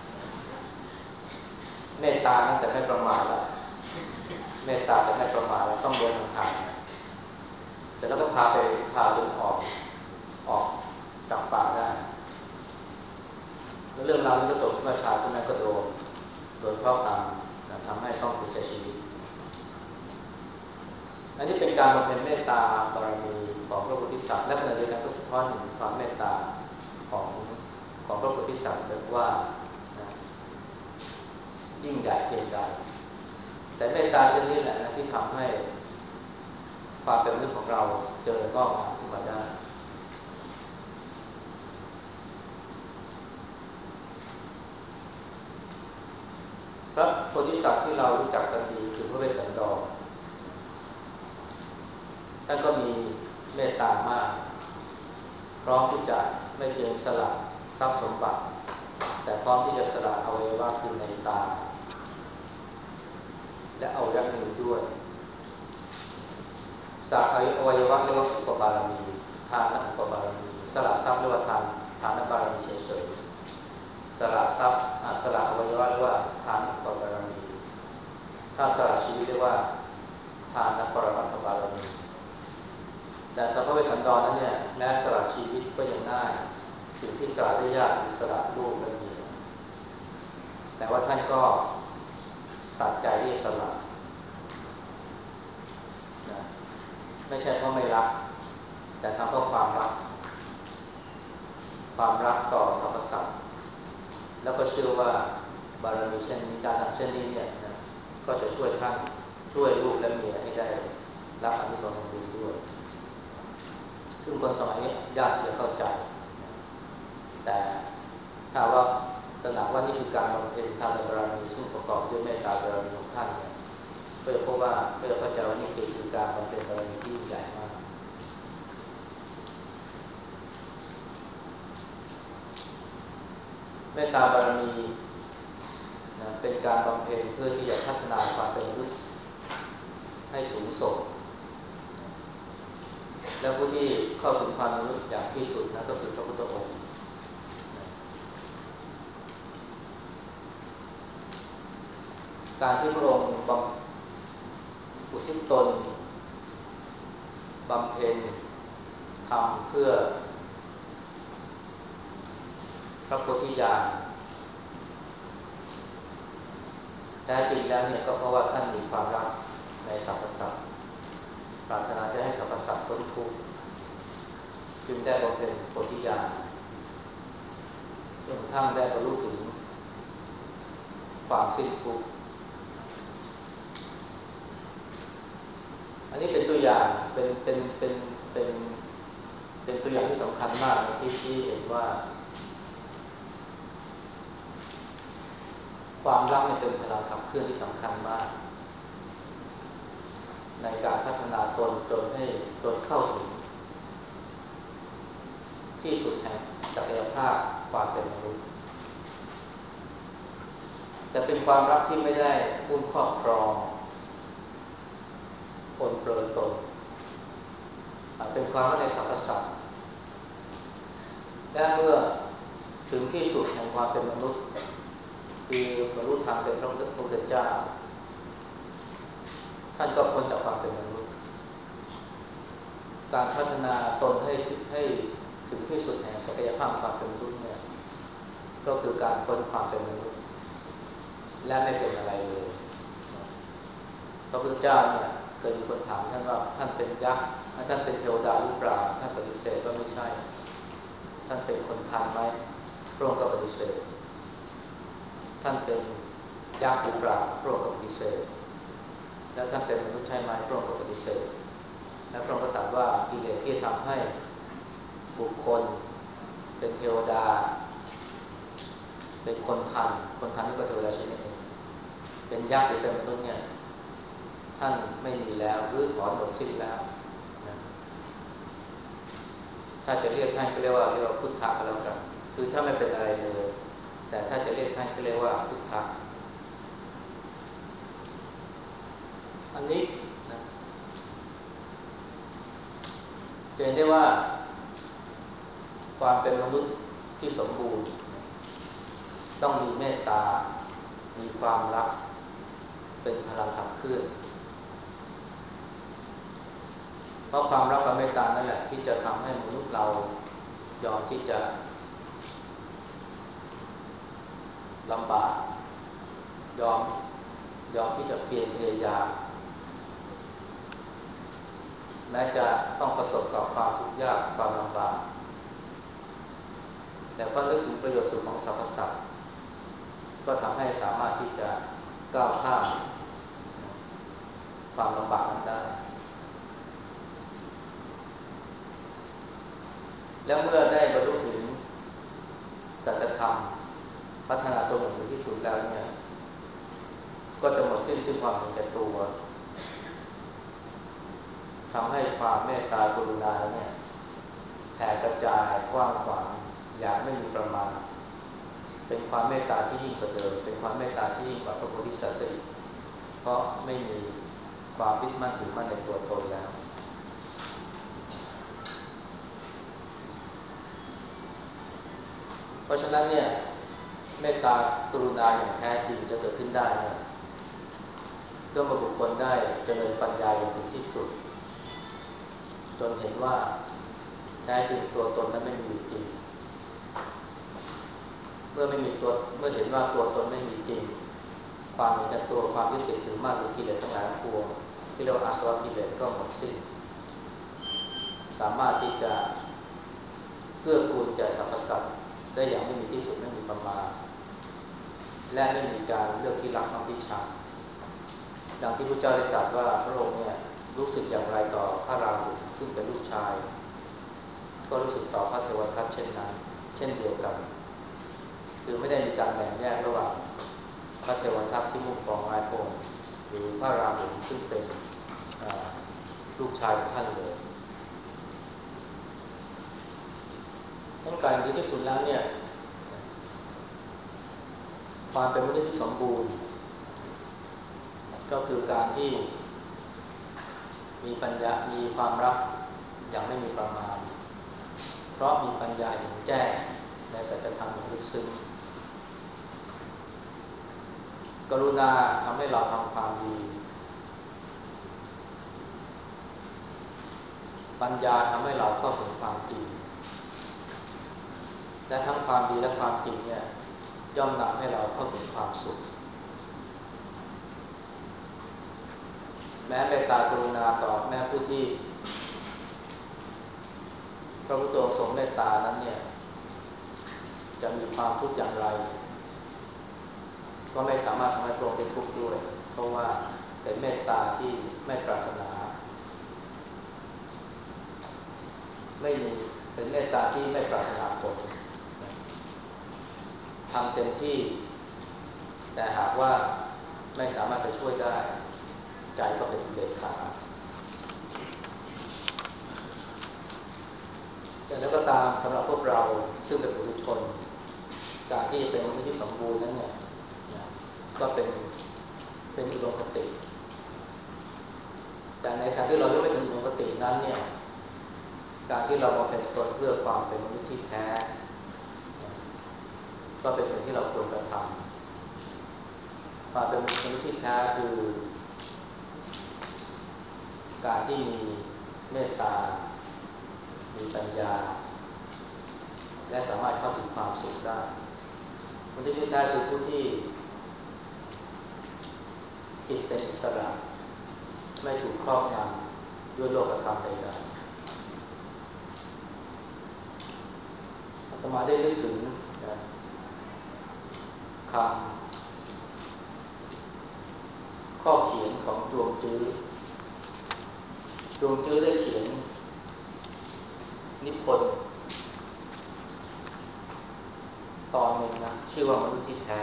เมตตานะแต่ไม่ประมาทแล้วเมตตาแต่ไม่ประมาทแล้วต้องเดินห่างๆแต่แล้วก็พาไปพาเดินออกออกจากป่าได้แล้วเรื่องราวนี้ก็จบที่ว่าชายคนนั้นก็โดนโดนครอบงำนะทำให้ต้องเสียชีวิตอันนี้เป็นการบำเพ็ญเมตตาบารมีของพระโพธิสัตว์และขณะเดียวกันก็สะท้อนถึงความเมตตาของของพระโพธิสัตว์เรียกว่านะยิ่งใหญ่เพียงใดแต่เมตตาเช่นนี้แหละนะที่ทำให้ความเป็นมนุษย์ของเราเจริญงอกงามขึ้นมาได้พระโพธิสัตว์ที่เรารู้จักกันดีคือพระเวสสันดรท่านก็มีเมตตามากพร้อมที่จะไม่เพียงสละทรัพย์สมบัติแต่พร้อมที่จะสละอวัยวะคือในตาและเอายักษ์มือด้วยสละอวัยวะเรียกว่าอุปบารมีทานอุปบารมีสละทรัพย์เรียกว่าทานทานบารมีเฉยๆสละทรัพย์สละอวัยวะเรียกว่าทานอุปบารมีถ้าสละชีวิตเรียกว่าทานปรมัตถบารมีแต่สำหรับพระเวสสันดรนั้นเนี่ยแม้สละชีวิตก็ยังง่ายสิ่งที่สละได้ยากคือสละลูกและเมียแต่ว่าท่านก็ตัดใจที่สละนะไม่ใช่เพราะไม่รักแต่ทำเพราะความรักความรักต่อสรรพสัตว์แล้วก็เชื่อว่าบารมีเช่นนี้การทำเช่นนี้เนี่ยนะก็จะช่วยท่านช่วยลูกและเมียให้ได้รับอานิสงส์ของบุญด้วยซึ่งคนสมัยนี้ยากที่จะเข้าใจแต่ถ้าว่าตระหนักว่านี่คือการบำเพ็ญทานบารมีซึ่งประกอบด้วยเมตตาบารมีของท่านเนี่ยก็จะพบว่าก็จะเข้าใจว่านี่คือการบำเพ็ญบารมีที่ยิ่งใหญ่มากเมตตาบารมีนะเป็นการบำเพ็ญเพื่อที่จะพัฒนาความเป็นมนุษย์ให้สูงส่งและผู้ที่เข้าถึงความมนุษย์อย่างที่สุดนะก็คือพระพุทธองค์การที่พระองค์บำอุทิศตนบำเพ็ญทำเพื่อพระโพธิญาณแท้จริงแล้วเนี่ยก็เพราะว่าท่านมีความรักในสรรพสัตว์ปรารถนาจะให้สรรพสัตว์พ้นทุกข์จึงได้บำเพ็ญโพธิญาณจนทั้งได้บรรลุถึงความสิ้นทุกข์อันนี้เป็นตัวอย่างเป็นเป็นเป็นเป็นเป็นตัวอย่างที่สำคัญมากที่ที่เห็นว่าความรักเนี่ยเป็นพลังขับเคลื่อนที่สำคัญมากในการพัฒนาตนจนให้ตนเข้าถึงที่สุดแห่งศักยภาพความเป็นมนุษย์แต่เป็นความรักที่ไม่ได้มุ่งครอบครองปนเปื้อนตนเป็นความรักในสรรพสัตว์และเมื่อถึงที่สุดแห่งความเป็นมนุษย์คือบรรลุธรรมเป็นพระพุทธเจ้าท่านก็พ้นจากความเป็นมนุษย์การพัฒนาตนให้ให้ถึงที่สุดแห่งศักยภาพความเป็นมนุษย์เนี่ยก็คือการพ้นความเป็นมนุษย์และไม่เป็นอะไรเลยพระพุทธเจ้าเนี่ยเคยมีคนถามท่านว่าท่านเป็นยักษ์ท่านเป็นเทวดาหรือเปล่าท่านปฏิเสธว่าไม่ใช่ท่านเป็นคนทันไหมพระองค์ก็ปฏิเสธท่านเป็นยักษ์หรือเปล่าพระองค์ก็ปฏิเสธแล้วท่านเป็นมนุษย์ใช่ไหมพระองค์ก็ปฏิเสธและพระองค์ก็ตรัสว่ากิเลสที่ทำให้บุคคลเป็นเทวดาเป็นคนทันคนทันนี่ก็เทวดาชนิดหนึ่งเป็นยักษ์หรือเป็นมนุษย์เนี่ยท่านไม่มีแล้วรื้อถอนหมดสิ้นแล้วนะถ้าจะเรียกท่านก็เรียกว่าเรียกว่าพุทธะก็แล้วกันคือถ้าไม่เป็นอะไรเลยแต่ถ้าจะเรียกท่านก็เรียกว่าพุทธะอันนี้นะจะเห็นได้ว่าความเป็นมนุษย์ที่สมบูรณ์ต้องมีเมตตามีความรักเป็นพลังขับเคลื่อนเพราะความรักความเมตตานั่นแหละที่จะทำให้มนุษย์เรายอมที่จะลำบากยอมยอมที่จะเพียรพยายามแม้จะต้องประสบกับความทุกข์ยากความลำบากแต่ก็นึกถึงประโยชน์สุขของสรรพสัตว์ก็ทำให้สามารถที่จะก้าวข้ามความลำบากนั้นได้แล้วเมื่อได้บรรลุถึงสัจธรรมพัฒนาตัวถึงที่สุดแล้วเนี่ยก็จะหมดสิ้นซึ่งความเห็นแก่ตัวทำให้ความเมตตากรุณาเนี่ยแผ่กระจายกว้างขวางอย่างไม่มีประมาณเป็นความเมตตาที่ยิ่งกว่าเดิมเป็นความเมตตาที่ยิ่งกว่าพระโพธิสัตว์อีกเพราะไม่มีความยึดมั่นถือมั่นในตัวตนแล้วเพราะฉะนั้นเนี่ยเมตตากรุณาอย่างแท้จริงจะเกิดขึ้นได้เนี่ยก็เมื่อบุคคลได้เจริญปัญญาอย่างถึงที่สุดจนเห็นว่าแท้จริงตัวตนนั้นไม่มีจริงเมื่อไม่มีตัวเมื่อเห็นว่าตัวตนไม่มีจริงความมีแต่ตัวความยึดติดถือมั่นหรือกิเลสทั้งหลายทั้งปวงที่เรียกว่าอาสวะกิเลสก็หมดสิ้นสามารถที่จะเกื้อกูลแก่สรรพสัตว์ได้อย่างไม่มีที่สุดไม่มีประมาณและไม่มีการเลือกที่รักมักที่ชังดังที่พระเจ้าได้ตรัสว่าพระองค์เนี่ยรู้สึกอย่างไรต่อพระราหุลซึ่งเป็นลูกชายก็รู้สึกต่อพระเทวทัตเช่นนั้นเช่นเดียวกันคือไม่ได้มีการแบ่งแยกระหว่างพระเทวทัตที่มุ่งปองร้ายพระองค์หรือพระราหุลซึ่งเป็นลูกชายของท่านเลยต้องการที่ที่สุดแล้วเนี่ยความเป็นมนุษย์ที่สมบูรณ์ก็คือการที่มีปัญญามีความรักอย่างไม่มีประมาณเพราะมีปัญญาเห็นแจ้งในสัจธรรมอย่างลึกซึ้งกรุณาทำให้เราทำความดีปัญญาทำให้เราเข้าถึงความจริงและทั้งความดีและความจริงเนี่ยย่อมนำให้เราเข้าถึงความสุขแม้เมตตากรุณาต่อแม้ผู้ที่พระพุทธองค์ทรงเมตตานั้นเนี่ยจะมีความทุกข์อย่างไรก็ไม่สามารถทำให้พระองค์เป็นทุกข์ด้วยเพราะว่าเป็นเมตตาที่ไม่ปรารถนาไม่มีเป็นเมตตาที่ไม่ปรารถนาผลทำเต็มที่แต่หากว่าไม่สามารถจะช่วยได้ใจก็เป็นอุเบกขาแต่แล้วก็ตามสำหรับพวกเราซึ่งเป็นปุถุชนการที่จะเป็นมนุษย์ที่สมบูรณ์นั้นเนี่ยก็เป็นเป็นอุดมคติแต่ในขณะที่เรายังไม่ถึงอุดมคตินั้นเนี่ยการที่เราบำเพ็ญตนเพื่อความเป็นมนุษย์ที่แท้ก็เป็นสิ่งที่เราควรกระทำความเป็นมนุษย์ที่แท้คือการที่มีเมตตามีปัญญาและสามารถเข้าถึงความสุขได้มนุษย์ที่แท้คือผู้ที่จิตเป็นอิสระไม่ถูกครอบงำด้วยโลกธรรมใดๆอาตมาได้นึกถึงนะคำข้อเขียนของจวงจื้อจวงจื้อได้เขียนนิพนธ์ตอนหนึ่งนะชื่อว่ามนุษย์ที่แท้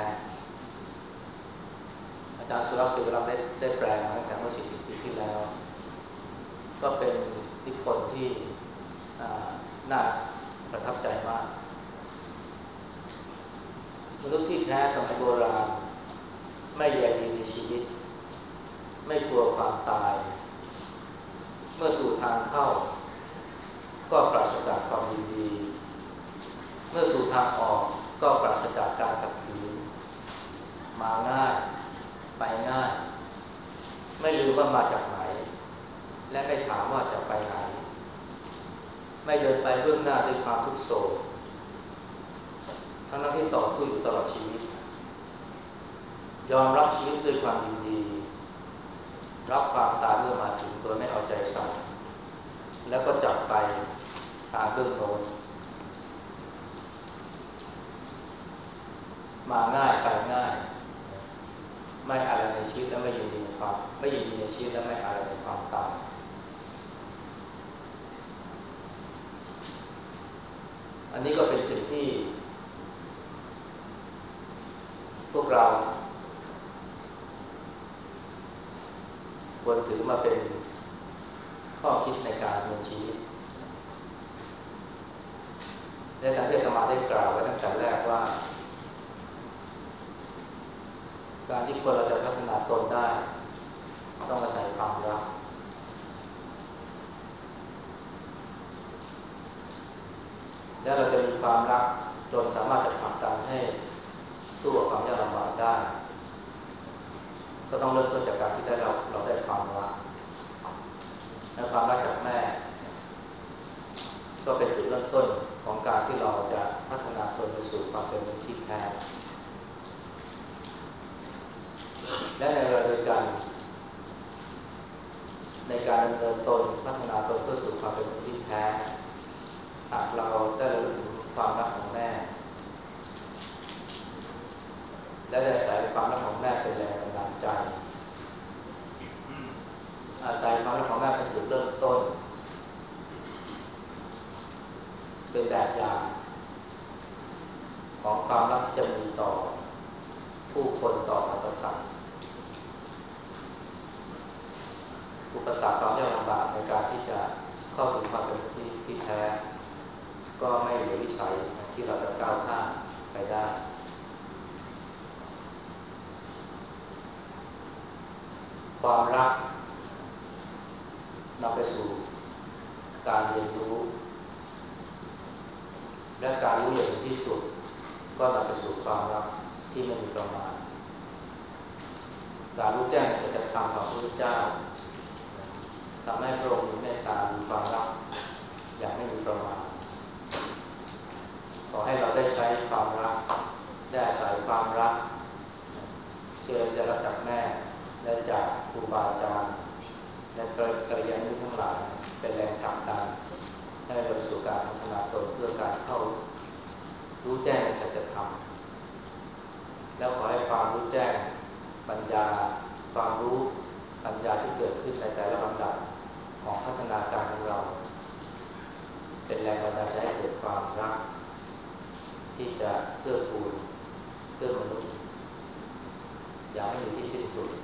อาจารย์สุรักษ์สุวรรณได้ได้แปลมาตั้งแต่เมื่อสี่สิบปีที่แล้วก็เป็นนิพนธ์ที่น่าประทับใจมากมนุษย์ที่แท้สมัยโบราณไม่ใยดีในชีวิตไม่กลัวความตายเมื่อสู่ทางเข้าก็ปราศจากความยินดีเมื่อสู่ทางออกก็ปราศจากการขัดขืนมาง่ายไปง่ายไม่รู้ว่ามาจากไหนและไม่ถามว่าจะไปไหนไม่เดินไปเบื้องหน้าด้วยความทุกข์โศกทั้งนั้นที่ต่อสู้อยู่ตลอดชีวิตยอมรับชีวิตด้วยความยินดีรับความตายเมื่อมาถึงโดยไม่เอาใจใส่แล้วก็จับไปทางเบื้องโน้นมาง่ายไปง่ายไม่อะไรในชีวิตและไม่ยินดีในความไม่ยินดีในชีวิตและไม่อะไรในความตายอันนี้ก็เป็นสิ่งที่พวกเราควรถือมาเป็นข้อคิดในการดำเนินชีวิตและทางที่อาตมาได้กล่าวไว้ตั้งแต่แรกว่าการที่คนเราจะพัฒนาตนได้ต้องอาศัยความรักและเราจะมีความรักจนสามารถจะผลักดันให้สู้กับความยากลำบากได้ก็ต้องเริ่มต้นจากการที่ได้เราเราได้ความรักและความรักจากแม่ก็เป็นจุดเริ่มต้นของการที่เราจะพัฒนาตนไปสู่ความเป็นมนุษย์ที่แท้และในเวลาเดียวกันในการดำเนินตนพัฒนาตนเพื่อสู่ความเป็นมนุษย์ที่แท้หากเราได้รู้ถึงความรักของแม่และได้อาศัยความรักของแม่เป็นแรงบันดาลใจอาศัยความรักของแม่เป็นจุดเริ่มต้นเป็นแบบอย่างของความรักที่จะมีต่อผู้คนต่อสรรพสัตว์อุปสรรคความยากลำบากในการที่จะเข้าถึงความเป็นที่ที่แท้ก็ไม่เหลือวิสัยที่เราจะก้าวข้ามไปได้ความรักนำไปสู่การเรียนรู้และการรู้อย่างที่สุดก็นำไปสู่ความรักที่ไม่มีประมาณการรู้แจ้งสัจธรรมของพระพุทธเจ้าทำให้พระองค์มีเมตตามีความรักอย่างไม่มีประมาณขอให้เราได้ใช้ความรักได้อาศัยความรักที่เราจะรับจากแม่และจากครูบาอาจารย์และกัลยาณมิตรทั้งหลายเป็นแรงผลักดันให้เราสู่การพัฒนาตนเพื่อการเข้ารู้แจ้งในสัจธรรมแล้วขอให้ความรู้แจ้งปัญญาความรู้ปัญญาที่เกิดขึ้นในแต่ละลำดับของพัฒนาการของเราเป็นแรงบันดาลใจให้เกิดความรักที่จะเกื้อกูลเพื่อมนุษย์อย่างไม่มีที่สิ้นสุด